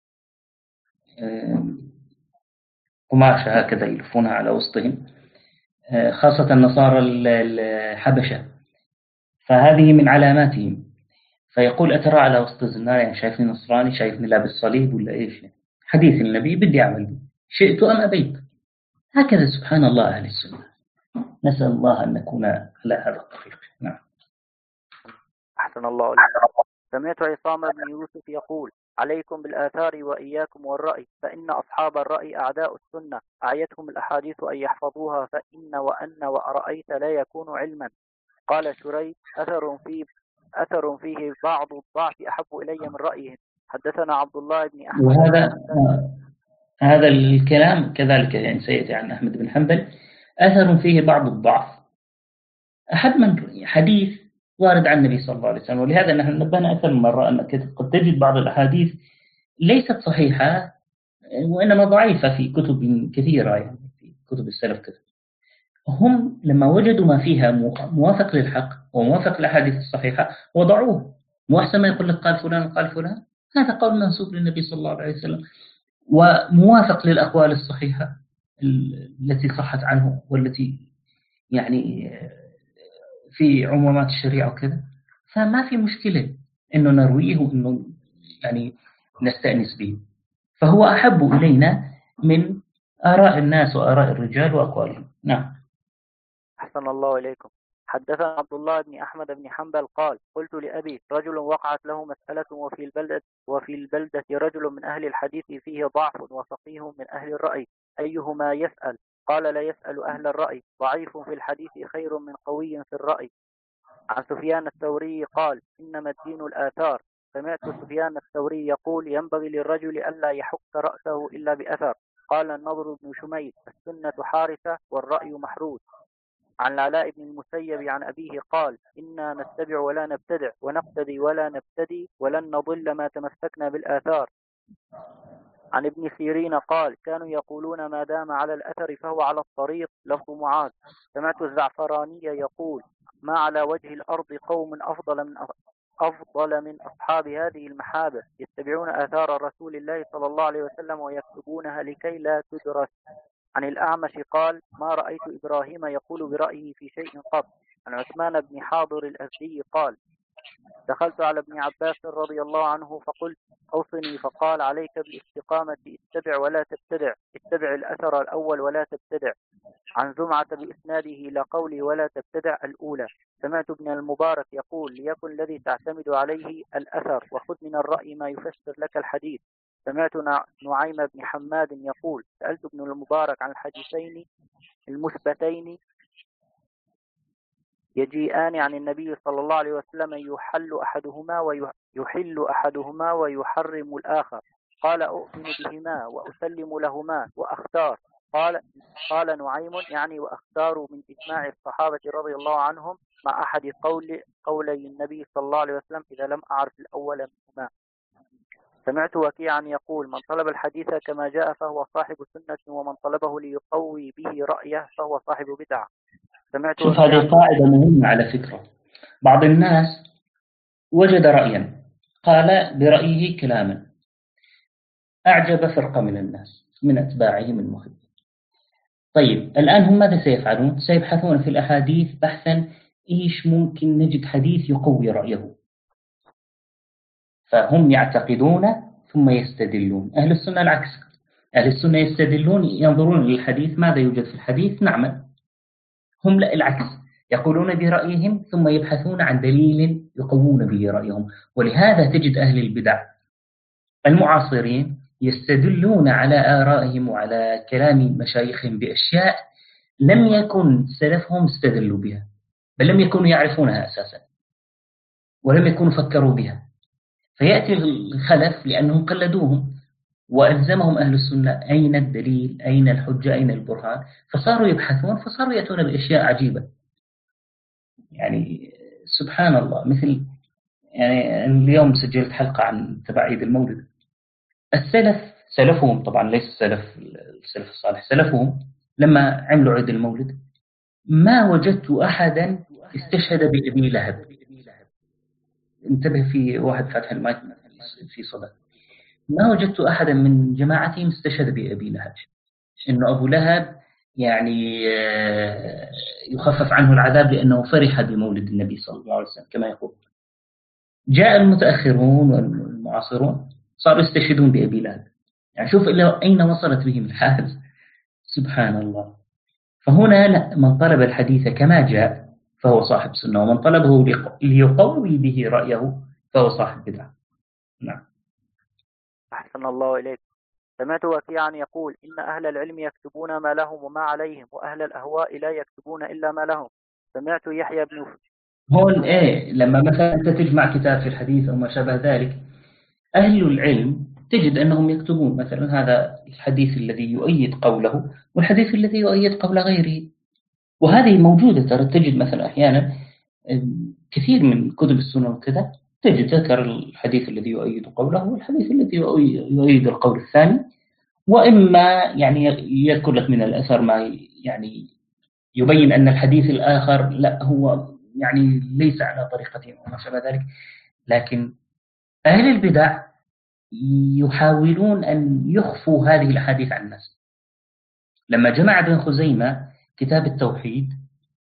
قماشة هكذا يلفونها على وسطهم، خاصة النصارى الحبشة، فهذه من علاماتهم. فيقول أترى على وسط الزنارة، يعني شايفني نصراني، شايفني لابس صليب ولا إيش؟ حديث النبي بدي أعمل، شئت أم أبيت. هكذا سبحان الله أهل السنة. نسأل الله أن نكون على هذا الطريق. نعم. أحسن الله عليك. سمعت عصام بن يوسف يقول: عليكم بالآثار وإياكم والرأي، فإن أصحاب الرأي أعداء السنة، أعيتهم الأحاديث أن يحفظوها، فإن وأن وأرأيت لا يكون علما. قال شريح: أثر فيه أثر فيه بعض الضعف أحب إلي من رأيهم. حدثنا عبد الله بن أحمد. وهذا هذا الكلام كذلك يعني سيأتي عن أحمد بن حنبل. أثر فيه بعض الضعف أحد من حديث وارد عن النبي صلى الله عليه وسلم. ولهذا نحن نبهنا أكثر من مرة أنك قد تجد بعض الأحاديث ليست صحيحة وإنما ضعيفة في كتب كثيرة، يعني في كتب السلف كثير. هم لما وجدوا ما فيها موافق للحق وموافق للأحاديث الصحيحة وضعوه. مو أحسن ما يقول لك قال فلان قال فلان، هذا قول منسوب للنبي صلى الله عليه وسلم وموافق للأقوال الصحيحة التي صحت عنه والتي يعني في عمومات الشريعة وكذا. فما في مشكلة إنه نرويه وإنه يعني نستأنس به، فهو أحب إلينا من آراء الناس وآراء الرجال وأقوالهم. نعم. أحسن الله إليكم. حدثنا عبد الله بن أحمد بن حنبل قال: قلت لأبي: رجل وقعت له مسألة وفي البلدة وفي البلدة رجل من أهل الحديث فيه ضعف وفقيه من أهل الرأي، أيهما يسأل؟ قال: لا يسأل أهل الرأي، ضعيف في الحديث خير من قوي في الرأي. عن سفيان الثوري قال: إنما الدين الآثار. سمعت سفيان الثوري يقول: ينبغي للرجل ألا يحك رأسه إلا بأثر. قال النضر بن شميل: السنة حارثة والرأي محروس. عن العلاء بن المسيب عن أبيه قال: إنا نتبع ولا نبتدع، ونقتدي ولا نبتدي، ولن نضل ما تمسكنا بالآثار. عن ابن سيرين قال: كانوا يقولون ما دام على الأثر فهو على الطريق. لفظ معاذ. سمعت الزعفراني يقول: ما على وجه الأرض قوم أفضل من أفضل من أصحاب هذه المحابة، يتبعون آثار رسول الله صلى الله عليه وسلم ويكتبونها لكي لا تدرس. عن الأعمش قال: ما رأيت إبراهيم يقول برأيه في شيء قط. عن عثمان بن حاضر الأزدي قال: دخلت على ابن عباس رضي الله عنه فقلت: أوصني. فقال: عليك بالاستقامة، اتبع ولا تبتدع، اتبع الأثر الأول ولا تبتدع. عن زمعة بإسناده إلى قوله ولا تبتدع الأولى. سمعت ابن المبارك يقول: ليكن الذي تعتمد عليه الأثر، وخذ من الرأي ما يفسر لك الحديث. سمعت نعيم بن حماد يقول: سألت ابن المبارك عن الحديثين المثبتين يجيئان عن النبي صلى الله عليه وسلم يحل أحدهما ويحل أحدهما ويحرم الآخر. قال: أؤمن بهما وأسلم لهما وأختار. قال قال نعيم: يعني وأختار من إجماع الصحابة رضي الله عنهم مع أحد قول قولي النبي صلى الله عليه وسلم إذا لم أعرف الأول منهما. سمعت وكيعا يقول: من طلب الحديث كما جاء فهو صاحب سنة، ومن طلبه ليقوي به رأيه فهو صاحب بدعة. سمعت شوف هذه قاعدة مهمة على فكرة. بعض الناس وجد رأيا قال برأيه كلاما أعجب فرقة من الناس من أتباعه من المخالفين. طيب الآن هم ماذا سيفعلون؟ سيبحثون في الأحاديث بحثا إيش ممكن نجد حديث يقوي رأيه، فهم يعتقدون ثم يستدلون. أهل السنة العكس، أهل السنة يستدلون، ينظرون للحديث ماذا يوجد في الحديث نعمل. هم لا، العكس، يقولون برأيهم ثم يبحثون عن دليل يقوون به رأيهم. ولهذا تجد أهل البدع المعاصرين يستدلون على آرائهم وعلى كلام مشايخهم بأشياء لم يكن سلفهم استدلوا بها، بل لم يكونوا يعرفونها أساسا ولم يكونوا فكروا بها. فيأتي الخلف لأنهم قلدوهم وألزمهم أهل السنة أين الدليل، أين الحجة، أين البرهان، فصاروا يبحثون، فصاروا يأتون بأشياء عجيبة. يعني سبحان الله. مثل يعني اليوم سجلت حلقة عن تبع عيد المولد. السلف سلفهم طبعا ليس السلف السلف الصالح، سلفهم لما عملوا عيد المولد ما وجدت أحدا استشهد بأبي لهب. انتبه، في واحد فتح المايك في صدى. ما وجدت أحدا من جماعتهم استشهد بأبي لهب، إنه أبو لهب يعني يخفف عنه العذاب لأنه فرح بمولد النبي صلى الله عليه وسلم كما يقول. جاء المتأخرون والمعاصرون صاروا يستشهدون بأبي لهب. يعني شوف إلى أين وصلت بهم الحال، سبحان الله. فهنا لا، من طلب الحديث كما جاء فهو صاحب سنة، ومن طلبه ليقوي به رأيه فهو صاحب بدعة. نعم. أحسن الله إليك. سمعت وكيعا يقول إن أهل العلم يكتبون ما لهم وما عليهم، وأهل الأهواء لا يكتبون إلا ما لهم. سمعت يحيى بن هون إيه، لما مثلا أنت تجمع كتاب في الحديث أو ما شابه ذلك، أهل العلم تجد أنهم يكتبون مثلا هذا الحديث الذي يؤيد قوله والحديث الذي يؤيد قول غيره، وهذه موجودة. ترى تجد مثلا أحيانا كثير من كتب السنة وكذا تجد ذكر الحديث الذي يؤيد قوله والحديث الذي يؤيد القول الثاني، وإما يعني يذكر لك من الأثر ما يعني يبين أن الحديث الآخر لا هو يعني ليس على طريقته وما شابه ذلك. لكن أهل البدع يحاولون أن يخفوا هذه الأحاديث عن الناس. لما جمع ابن خزيمة كتاب التوحيد،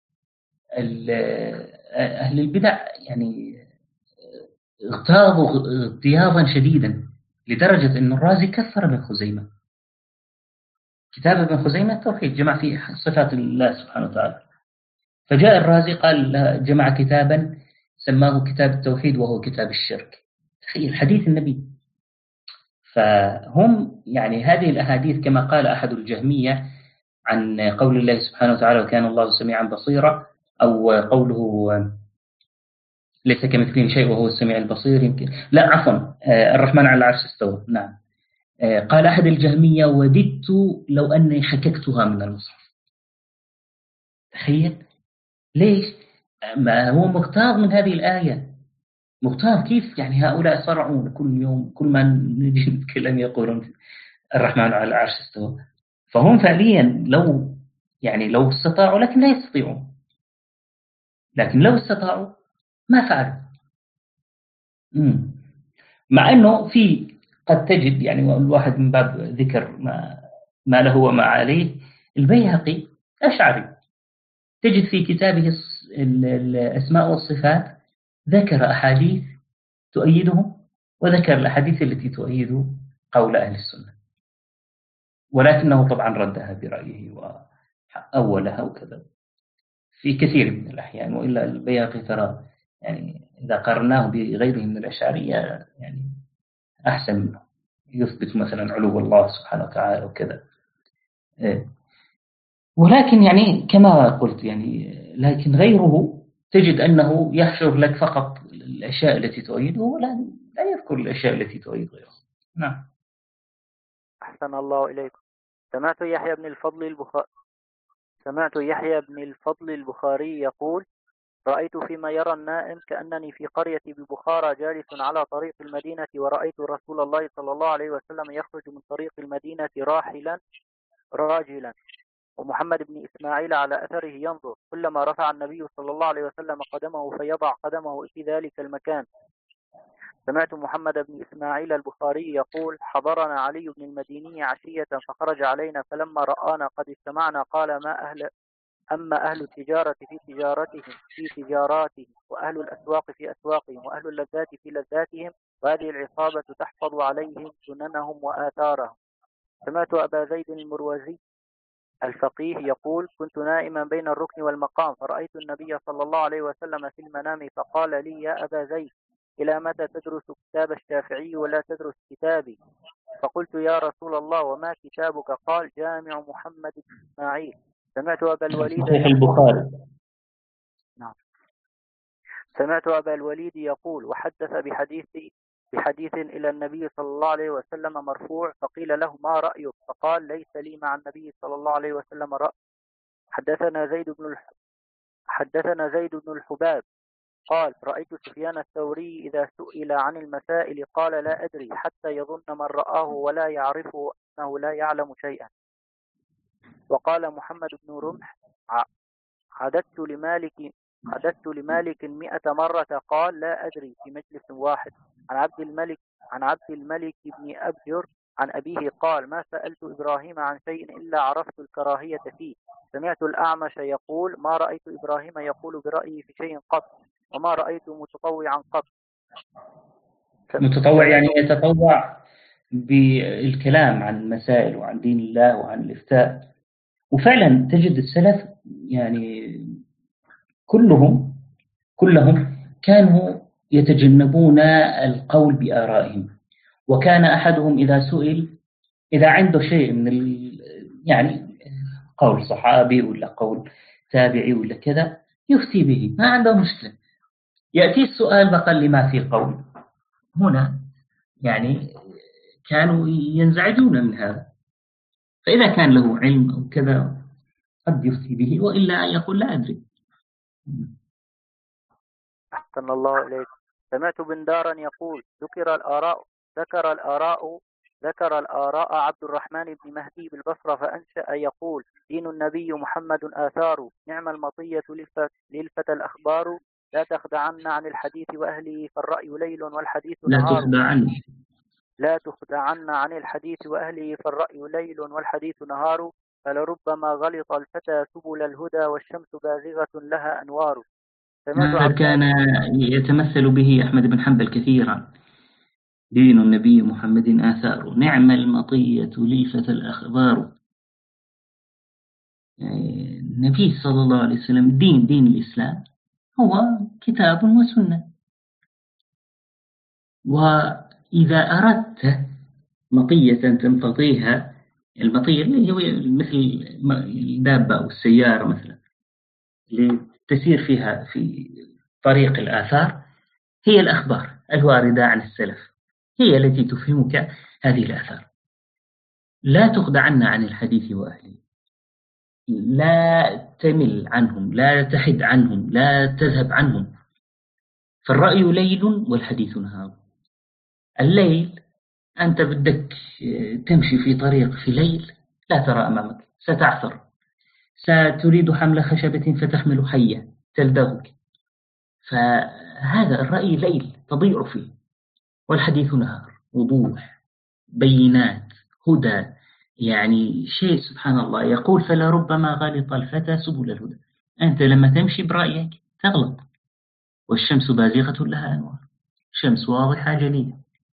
أهل البدع يعني اغتاظوا اغتياظا شديدا لدرجة أن الرازي كفر ابن خزيمة. كتاب ابن خزيمة التوحيد جمع فيه صفات الله سبحانه وتعالى، فجاء الرازي قال جمع كتابا سماه كتاب التوحيد وهو كتاب الشرك. تخيل حديث النبي. فهم يعني هذه الأحاديث كما قال أحد الجهمية عن قول الله سبحانه وتعالى وكان الله سميعا بصيرا، أو قوله ليس كمثله شيء وهو السميع البصير، يمكن لا عفوا الرحمن على العرش استوى. نعم. قال أحد الجهمية وددت لو أني حككتها من المصحف. تخيل ليش؟ ما هو مغتاظ من هذه الآية، مغتاظ كيف يعني هؤلاء صرعون كل يوم كل ما نجي نتكلم يقولون الرحمن على العرش استوى. فهم فعليا لو يعني لو استطاعوا، لكن لا يستطيعون، لكن لو استطاعوا ما فعلوا. مم. مع أنه في قد تجد يعني الواحد من باب ذكر ما, ما له وما عليه، البيهقي أشعري تجد في كتابه الأسماء والصفات ذكر أحاديث تؤيدهم وذكر الأحاديث التي تؤيد قول أهل السنة، ولكنه طبعا ردها برأيه وأولها وكذا في كثير من الأحيان. وإلا البيهقي ترى يعني إذا قرناه بغيره من الأشعرية يعني أحسن منه، يثبت مثلا علو الله سبحانه وتعالى وكذا. ولكن يعني كما قلت يعني لكن غيره تجد أنه يحشر لك فقط الأشياء التي تؤيده ولا لا يذكر الأشياء التي تؤيد غيره. نعم. أحسن الله إليكم. سمعت يحيى بن الفضل البخاري سمعت يحيى بن الفضل البخاري يقول رأيت فيما يرى النائم كأنني في قرية ببخارى جالس على طريق المدينة، ورأيت رسول الله صلى الله عليه وسلم يخرج من طريق المدينة راحلا راجلا، ومحمد بن إسماعيل على أثره ينظر، كلما رفع النبي صلى الله عليه وسلم قدمه فيضع قدمه في ذلك المكان. سمعت محمد بن إسماعيل البخاري يقول حضرنا علي بن المديني عشية فخرج علينا، فلما رآنا قد استمعنا قال ما أهل أما أهل التجارة في تجارتهم في تجاراتهم، وأهل الأسواق في أسواقهم، وأهل اللذات في لذاتهم، وهذه العصابة تحفظ عليهم سننهم وآثارهم. سمعت أبا زيد المروزي الفقيه يقول كنت نائما بين الركن والمقام فرأيت النبي صلى الله عليه وسلم في المنام فقال لي يا أبا زيد إلى متى تدرس كتاب الشافعي ولا تدرس كتابي؟ فقلت يا رسول الله وما كتابك؟ قال جامع محمد بن إسماعيل. سمعت أبا الوليد صحيح البخاري. نعم. سمعت أبا الوليد يقول وحدث بحديث بحديث إلى النبي صلى الله عليه وسلم مرفوع، فقيل له ما رأيك؟ فقال ليس لي مع النبي صلى الله عليه وسلم رأي. حدثنا زيد بن الح... حدثنا زيد بن الحباب قال رأيت سفيان الثوري إذا سئل عن المسائل قال لا أدري، حتى يظن من رآه ولا يعرفه أنه لا يعلم شيئا. وقال محمد بن رمح عددت لمالك عددت لمالك مئة مرة قال لا أدري في مجلس واحد. عن عبد الملك عن عبد الملك بن أبجر عن أبيه قال ما سألت إبراهيم عن شيء إلا عرفت الكراهية فيه. سمعت الأعمش يقول ما رأيت إبراهيم يقول برأيه في شيء قط وما رأيت متطوعا قط. متطوع يعني يتطوع بالكلام عن مسائل وعن دين الله وعن الإفتاء. وفعلا تجد السلف يعني كلهم كلهم كانوا يتجنبون القول بآرائهم. وكان أحدهم إذا سئل إذا عنده شيء من ال... يعني قول صحابي ولا قول تابعي ولا كذا يفتي به، ما عنده مشكلة. يأتي السؤال بقل ما في قول هنا، يعني كانوا ينزعجون من هذا. فإذا كان له علم أو كذا قد يفتي به، وإلا يقول لا أدري. أحسن الله إليك. سمعت بن دارا يقول ذكر الآراء ذكر الآراء ذكر الآراء عبد الرحمن بن مهدي بالبصرة فأنشأ يقول دين النبي محمد آثار نعم المطية للفتى الأخبار لا تخدعن عن الحديث وأهله فالرأي ليل والحديث نهار. لا تخدعن لا تخدعن عن الحديث وأهله فالرأي ليل والحديث نهار فلربما غلط الفتى سبل الهدى والشمس بازغة لها أنوار. هذا كان يتمثل به أحمد بن حنبل كثيرا. دين النبي محمد آثار نعم المطية للفتى الأخبار. يعني النبي صلى الله عليه وسلم دين دين الإسلام هو كتاب وسنة. وإذا أردت مطية تمتطيها، المطية اللي هو مثل الدابة أو السيارة مثلا اللي تسير فيها في طريق الآثار، هي الأخبار الواردة عن السلف هي التي تفهمك هذه الآثار. لا تخدعن عن الحديث وأهله، لا تمل عنهم، لا تحد عنهم، لا تذهب عنهم. فالرأي ليل والحديث نهار. الليل أنت بدك تمشي في طريق في ليل لا ترى أمامك، ستعثر، ستريد حمل خشبة فتحمل حية تلدغك. فهذا الرأي ليل تضيع فيه، والحديث نهار وضوح بينات هدى. يعني شيء سبحان الله. يقول فلربما غلط الفتى سبل الهدى. أنت لما تمشي برأيك تغلط. والشمس بازغة لها أنوار، شمس واضحة جلية.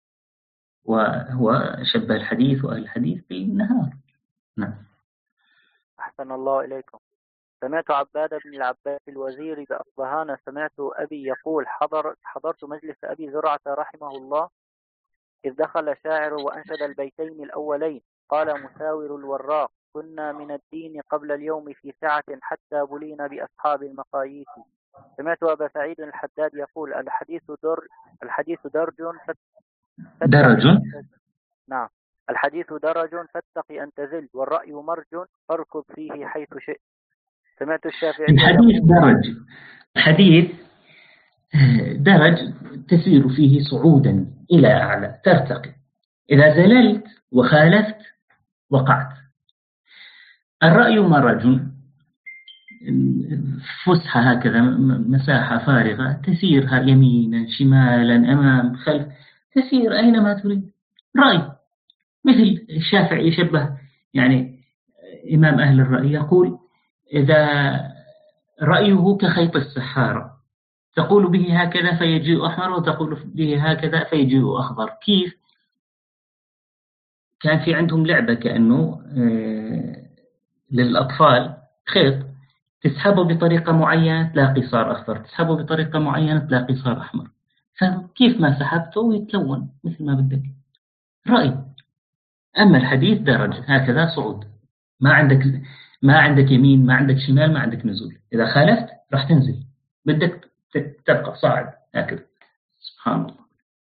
وهو شبه الحديث وأهل الحديث بالنهار. نعم. أحسن الله إليكم. سمعت عباد بن العباس الوزير بأصبهان سمعت أبي يقول حضر حضرت مجلس أبي زرعة رحمه الله إذ دخل شاعر وأنشد البيتين الأولين قال مساور الوراق كنا من الدين قبل اليوم في سعة حتى بلينا بأصحاب المقاييس. سمعت أبا سعيد الحداد يقول الحديث در الحديث درج فت... درج نعم الحديث درج فاتق أن تزل والرأي مرج فاركب فيه حيث شئت. سمعت الشافعي الحديث درج الحديث درج تسير فيه صعودا إلى أعلى، ترتقي. إذا زللت وخالفت وقعت. الرأي مرج، فسحة هكذا مساحة فارغة تسيرها يمينا شمالا أمام خلف، تسير أينما تريد. رأي مثل الشافعي يشبه يعني إمام أهل الرأي يقول إذا رأيه كخيط السحارة تقول به هكذا فيجيء أحمر وتقول به هكذا فيجيء أخضر. كيف؟ كان في عندهم لعبة كأنه للأطفال خيط تسحبه بطريقة معينة تلاقي صار أخضر، تسحبه بطريقة معينة تلاقي صار أحمر. فكيف ما سحبته يتلون مثل ما بدك. رأي. أما الحديث درج هكذا صعود، ما عندك ما عندك يمين ما عندك شمال ما عندك نزول. إذا خالفت راح تنزل، بدك تبقى صاعد هكذا. سبحان الله.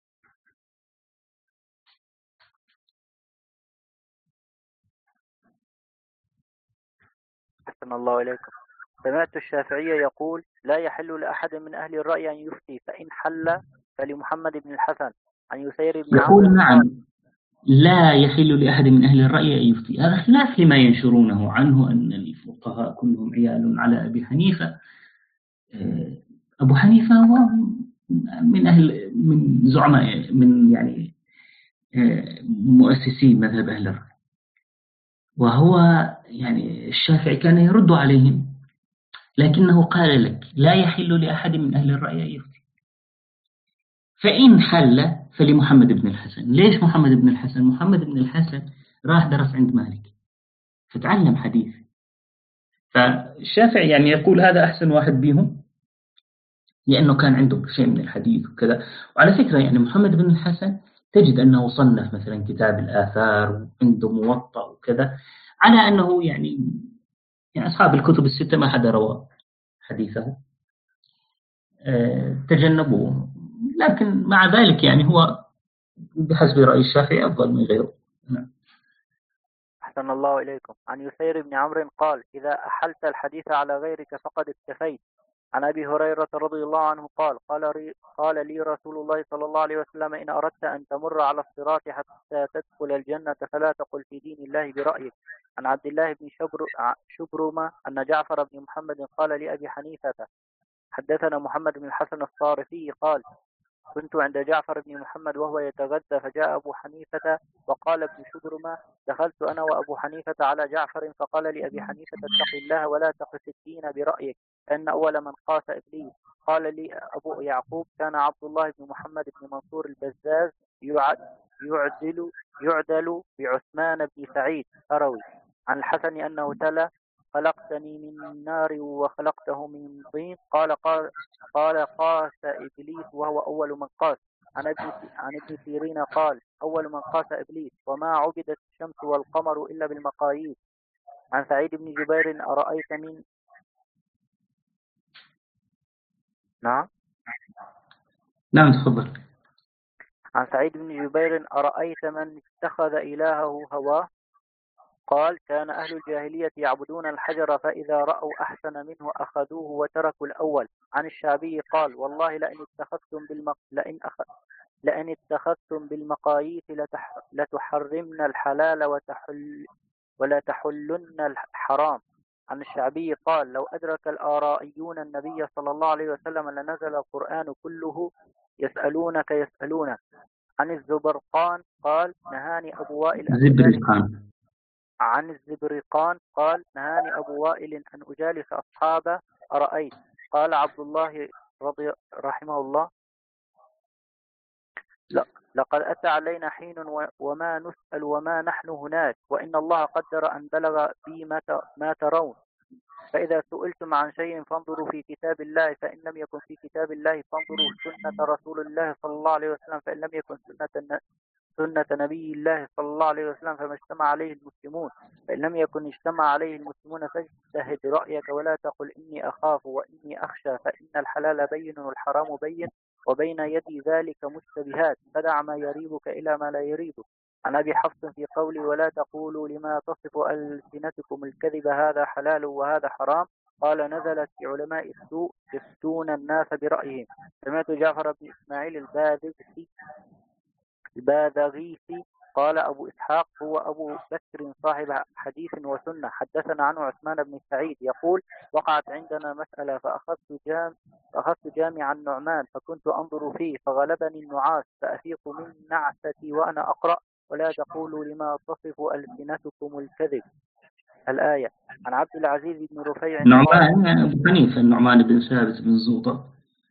أحسن الله إليكم. سمعت الشافعي يقول لا يحل لأحد من أهل الرأي أن يفتي فإن حل فلمحمد بن الحسن عن يسير بن يقول نعم لا يحل لأحد من أهل الرأي أن يفتي. هذا خلاف لما ينشرونه عنه أن الفقهاء كلهم عيال على أبي حنيفة. أبو حنيفة هو من أهل من زعماء من يعني مؤسسي مذهب أهل الرأي، وهو يعني الشافعي كان يرد عليهم، لكنه قال لك لا يحل لأحد من أهل الرأي أن يفتي. فإن حل فلمحمد بن الحسن. ليش محمد بن الحسن؟ محمد بن الحسن راح درس عند مالك فتعلم حديث، فالشافعي يعني يقول هذا أحسن واحد بيهم لأنه كان عنده شيء من الحديث وكذا. وعلى فكرة يعني محمد بن الحسن تجد أنه صنف مثلا كتاب الآثار وعنده موطأ وكذا، على أنه يعني, يعني أصحاب الكتب الستة ما حدا روى حديثه، أه تجنبوه. لكن مع ذلك يعني هو بحسب رأي الشافعي أفضل من غيره. نعم. أحسن الله إليكم. عن يسير بن عمرو قال: إذا أحلت الحديث على غيرك فقد اكتفيت. عن أبي هريرة رضي الله عنه قال: قال, قال لي رسول الله صلى الله عليه وسلم: إن أردت أن تمر على الصراط حتى تدخل الجنة فلا تقل في دين الله برأيك. عن عبد الله بن شبر شبرمة أن جعفر بن محمد قال لأبي حنيفة: حدثنا محمد بن الحسن الصارفي قال: كنت عند جعفر بن محمد وهو يتغدى، فجاء أبو حنيفة وقال ابن شبرمة: دخلت أنا وأبو حنيفة على جعفر فقال لأبي حنيفة: اتق الله ولا تقس الدين برأيك، فإن أول من قاس إبليس. قال لي أبو يعقوب: كان عبد الله بن محمد بن منصور البزاز يعدل, يعدل بعثمان بن سعيد أروي. عن الحسن أنه تلا: خلقتني من نار وخلقته من طين. قال قال قال قاس إبليس وهو أول من قاس. عن ابن عن ابن سيرين قال: أول من قاس إبليس، وما عبدت الشمس والقمر إلا بالمقاييس. عن سعيد بن جبير: أرأيت من نعم نعم تفضل. عن سعيد بن جبير: أرأيت من اتخذ إلهه هواه؟ قال: كان أهل الجاهلية يعبدون الحجر، فإذا رأوا أحسن منه أخذوه وتركوا الأول. عن الشعبي قال: والله لئن اتخذتم بالمق... لئن أخ... لئن اتخذتم بالمقاييس لتح... لتحرمن الحلال وتحل... ولا تحلن الحرام. عن الشعبي قال: لو أدرك الآرائيون النبي صلى الله عليه وسلم لنزل القرآن كله يسألونك يسألونك. عن الزبرقان قال: نهاني أبو وائل أن زبرقان. عن الزبرقان قال: نهاني أبو وائل أن أجالس أصحابه. أرأيت؟ قال عبد الله رضي رحمه الله: لا، لقد أتى علينا حين وما نسأل وما نحن هناك، وإن الله قدر أن بلغ بي ما ترون. فإذا سئلتم عن شيء فانظروا في كتاب الله، فإن لم يكن في كتاب الله فانظروا سنة رسول الله صلى الله عليه وسلم، فإن لم يكن سنة سنة نبي الله صلى الله عليه وسلم فما اجتمع عليه المسلمون، فإن لم يكن اجتمع عليه المسلمون فاجتهد رأيك ولا تقل إني أخاف وإني أخشى، فإن الحلال بين والحرام بين وبين يدي ذلك مشتبهات، فدع ما يريبك إلى ما لا يريبك. عن أبي حفص في قولي: ولا تقولوا لما تصف ألسنتكم الكذب هذا حلال وهذا حرام. قال: نزلت في علماء السوء يفتون الناس برأيهم. سمعت جعفر بن إسماعيل الباذغي الباذغيسي قال: أبو إسحاق هو أبو بكر صاحب حديث وسنة. حدثنا عنه عثمان بن سعيد يقول: وقعت عندنا مسألة فأخذت جام فأخذت جامع النعمان فكنت أنظر فيه فغلبني النعاس فأفيق من نعستي وأنا أقرأ: ولا تقولوا لما تصف ألسنتكم الكذب. الآية. عن عبد العزيز بن رفيع نعمان أبو حنيفة النعمان بن ثابت بن زوطة.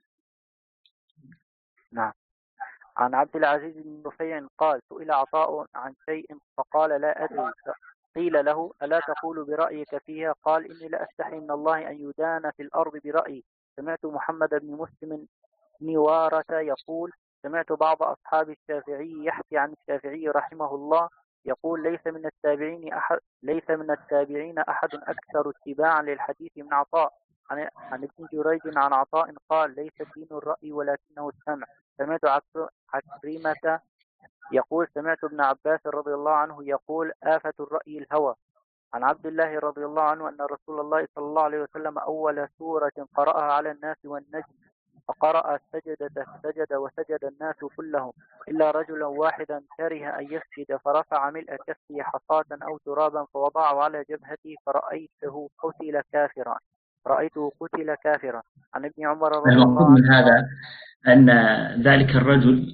نعم. عن عبد العزيز بن رفيع قال: سئل عطاء عن شيء فقال: لا أدري. قيل له: ألا تقول برأيك فيها؟ قال: إني لا أستحي من الله أن يدان في الأرض برأيي. سمعت محمد بن مسلم بن وارة يقول: سمعت بعض أصحاب الشافعي يحكي عن الشافعي رحمه الله يقول: ليس من التابعين أحد ليس من التابعين أحد أكثر اتباعا للحديث من عطاء. عن, عن ابن جريج عن عطاء قال: ليس الدين الرأي ولكنه السمع. سمعت عكرمة يقول: سمعت ابن عباس رضي الله عنه يقول: آفة الرأي الهوى. عن عبد الله رضي الله عنه أن رسول الله صلى الله عليه وسلم أول سورة قرأها على الناس والنجم فقرأ السجدة فسجد وسجد الناس كلهم إلا رجلا واحدا كره أن يسجد فرفع ملء كفه حصاة أو ترابا فوضعه على جبهته فرأيته قتل كافرا رأيته قتل كافرا. عن ابن عمر رضي المقصود الله من عنه هذا أن ذلك الرجل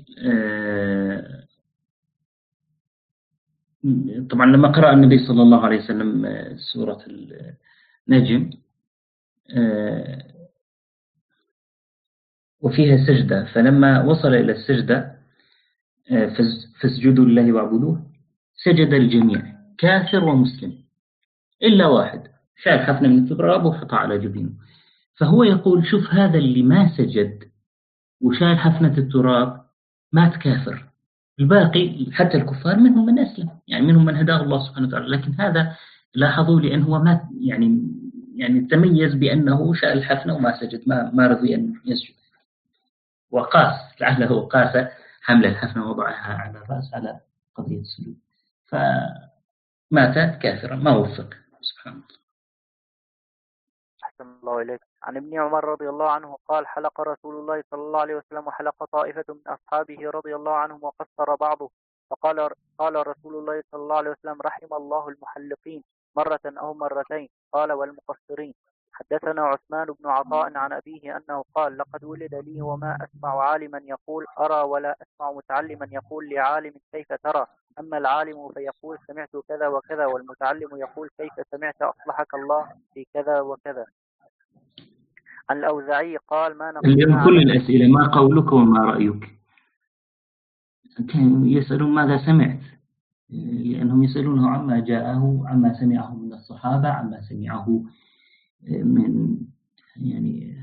طبعا لما قرأ النبي صلى الله عليه وسلم سورة النجم وفيها سجدة، فلما وصل إلى السجدة فاسجدوا لله واعبدوه سجد الجميع كافر ومسلم إلا واحد شال حفنة من التراب وحطها على جبينه. فهو يقول شوف هذا اللي ما سجد وشال حفنة التراب مات كافر، الباقي حتى الكفار منهم من أسلم، يعني منهم من هداه الله سبحانه وتعالى، لكن هذا لاحظوا لأنه هو ما يعني يعني تميز بأنه شال الحفنة وما سجد، ما ما رضي أن يسجد، وقاس لعله قاس حمل الحفنة ووضعها على الرأس على قضية السجود، فمات كافرا ما وفق سبحان الله. أحسن الله إليك. عن ابن عمر رضي الله عنه قال حلق رسول الله صلى الله عليه وسلم وحلق طائفة من أصحابه رضي الله عنهم وقصر بعضه، فقال قال رسول الله صلى الله عليه وسلم رحم الله المحلقين مرة أو مرتين، قال والمقصرين. حدثنا عثمان بن عطاء عن أبيه أنه قال لقد ولد لي وما أسمع عالما يقول أرى ولا أسمع متعلما يقول لعالم كيف ترى، أما العالم فيقول سمعت كذا وكذا، والمتعلم يقول كيف سمعت أصلحك الله في كذا وكذا. عن الأوزاعي قال ما اليوم كل الأسئلة ما قولك وما رأيك، يسألون ماذا سمعت، لأنهم يسألونه عما جاءه عما سمعه من الصحابة عما سمعه من يعني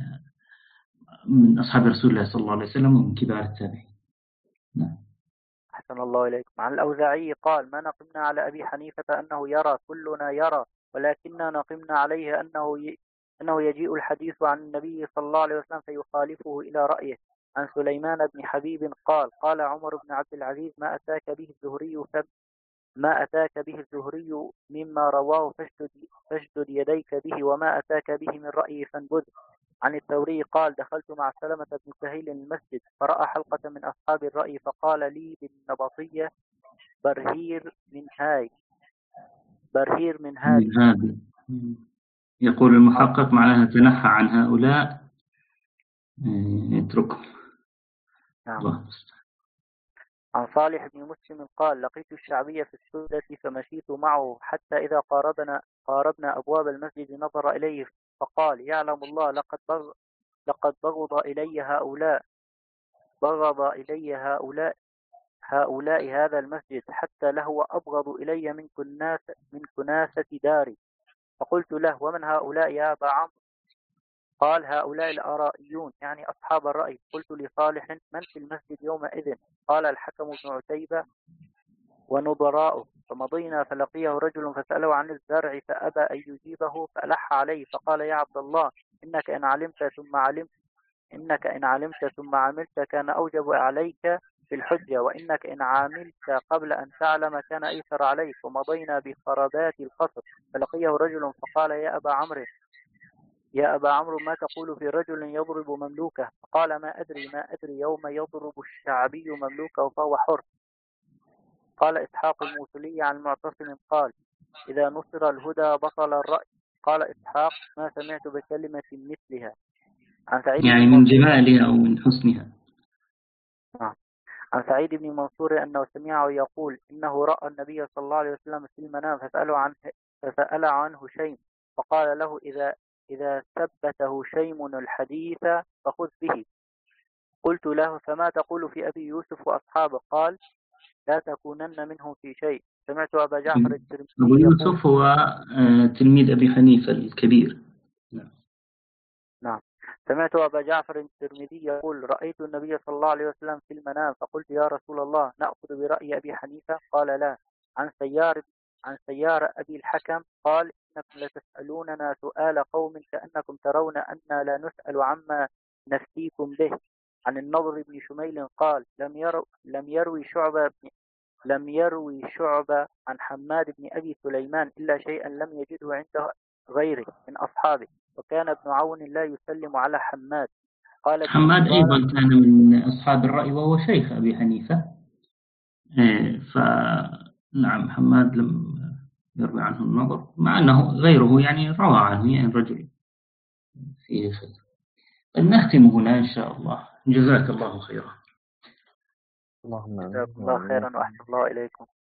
من أصحاب رسول الله صلى الله عليه وسلم ومن كبار التابعين. نعم. أحسن الله إليكم. عن الأوزاعي قال ما نقمنا على أبي حنيفة أنه يرى كلنا يرى، ولكننا نقمنا عليه أنه ي... أنه يجيء الحديث عن النبي صلى الله عليه وسلم فيخالفه إلى رأيه. عن سليمان بن حبيب قال قال عمر بن عبد العزيز ما أتاك به الزهري ف... ما أتاك به الزهري مما رواه فاشدد, فاشدد يديك به، وما أتاك به من رأيه فانبذ. عن الثوري قال دخلت مع سلمة بن سهيل المسجد فرأى حلقة من أصحاب الرأي فقال لي بالنبطية برهير من هاي برهير من هاي هذا يقول المحقق معناها تنحى عن هؤلاء اتركهم. نعم. عن صالح بن مسلم قال لقيت الشعبي في السودة فمشيت معه حتى إذا قاربنا قاربنا أبواب المسجد نظر إليه فقال يعلم الله لقد بغ لقد بغض إلي هؤلاء بغض إلي هؤلاء هؤلاء هذا المسجد حتى لهو أبغض إلي من كناسة من كناسة داري. فقلت له ومن هؤلاء يا أبا عمرو؟ قال هؤلاء الآرائيون يعني أصحاب الرأي. قلت لصالح من في المسجد يومئذ؟ قال الحكم بن عتيبة ونظراؤه. فمضينا فلقيه رجل فسأله عن الزرع فأبى أن يجيبه فألح عليه فقال يا عبد الله إنك إن علمت ثم علمت إنك إن علمت ثم عملت كان أوجب عليك في الحجة، وإنك إن عملت قبل أن تعلم كان أيسر عليك. ومضينا بخربات القصر فلقيه رجل فقال يا أبا عمرو يا أبا عمرو ما تقول في رجل يضرب مملوكه؟ فقال ما أدري ما أدري يوم يضرب الشعبي مملوكه فهو حر. قال إسحاق الموصلي عن المعتصم قال إذا نصر الهدى بطل الرأي. قال إسحاق ما سمعت بكلمة مثلها. عن سعيد يعني من جمالها أو من حسنها. عن سعيد بن منصور أنه سمعه يقول إنه رأى النبي صلى الله عليه وسلم في المنام فسأله عنه فسأل عنه شيم فقال له إذا إذا ثبته شيم الحديث فخذ به. قلت له فما تقول في أبي يوسف وأصحابه؟ قال لا تكونن منهم في شيء. سمعت أبا جعفر الترمذي أبو يوسف هو تلميذ أبي حنيفة الكبير. نعم. سمعت أبا جعفر الترمذي يقول رأيت النبي صلى الله عليه وسلم في المنام فقلت يا رسول الله نأخذ برأي أبي حنيفة؟ قال لا. عن سيار عن سيار أبي الحكم قال إنكم لتسألوننا سؤال قوم كأنكم ترون أننا لا نسأل عما نفتيكم به. عن النضر بن شميل قال لم يرو لم يروي شعبة لم يروي شعبة عن حماد بن أبي سليمان إلا شيئا لم يجده عنده غيره من أصحابه، وكان ابن عون لا يسلم على حماد. قال ابن حماد مبارك أيضا كان من أصحاب الرأي وهو شيخ أبي حنيفة. إيه، فنعم حماد لم يروي عنه النظر، مع أنه غيره يعني روى عنه، يعني رجل فيه خير. نختم هنا إن شاء الله. جزاك الله خيرا. اللهم آمين. جزاكم الله خيرا وأحسن الله إليكم.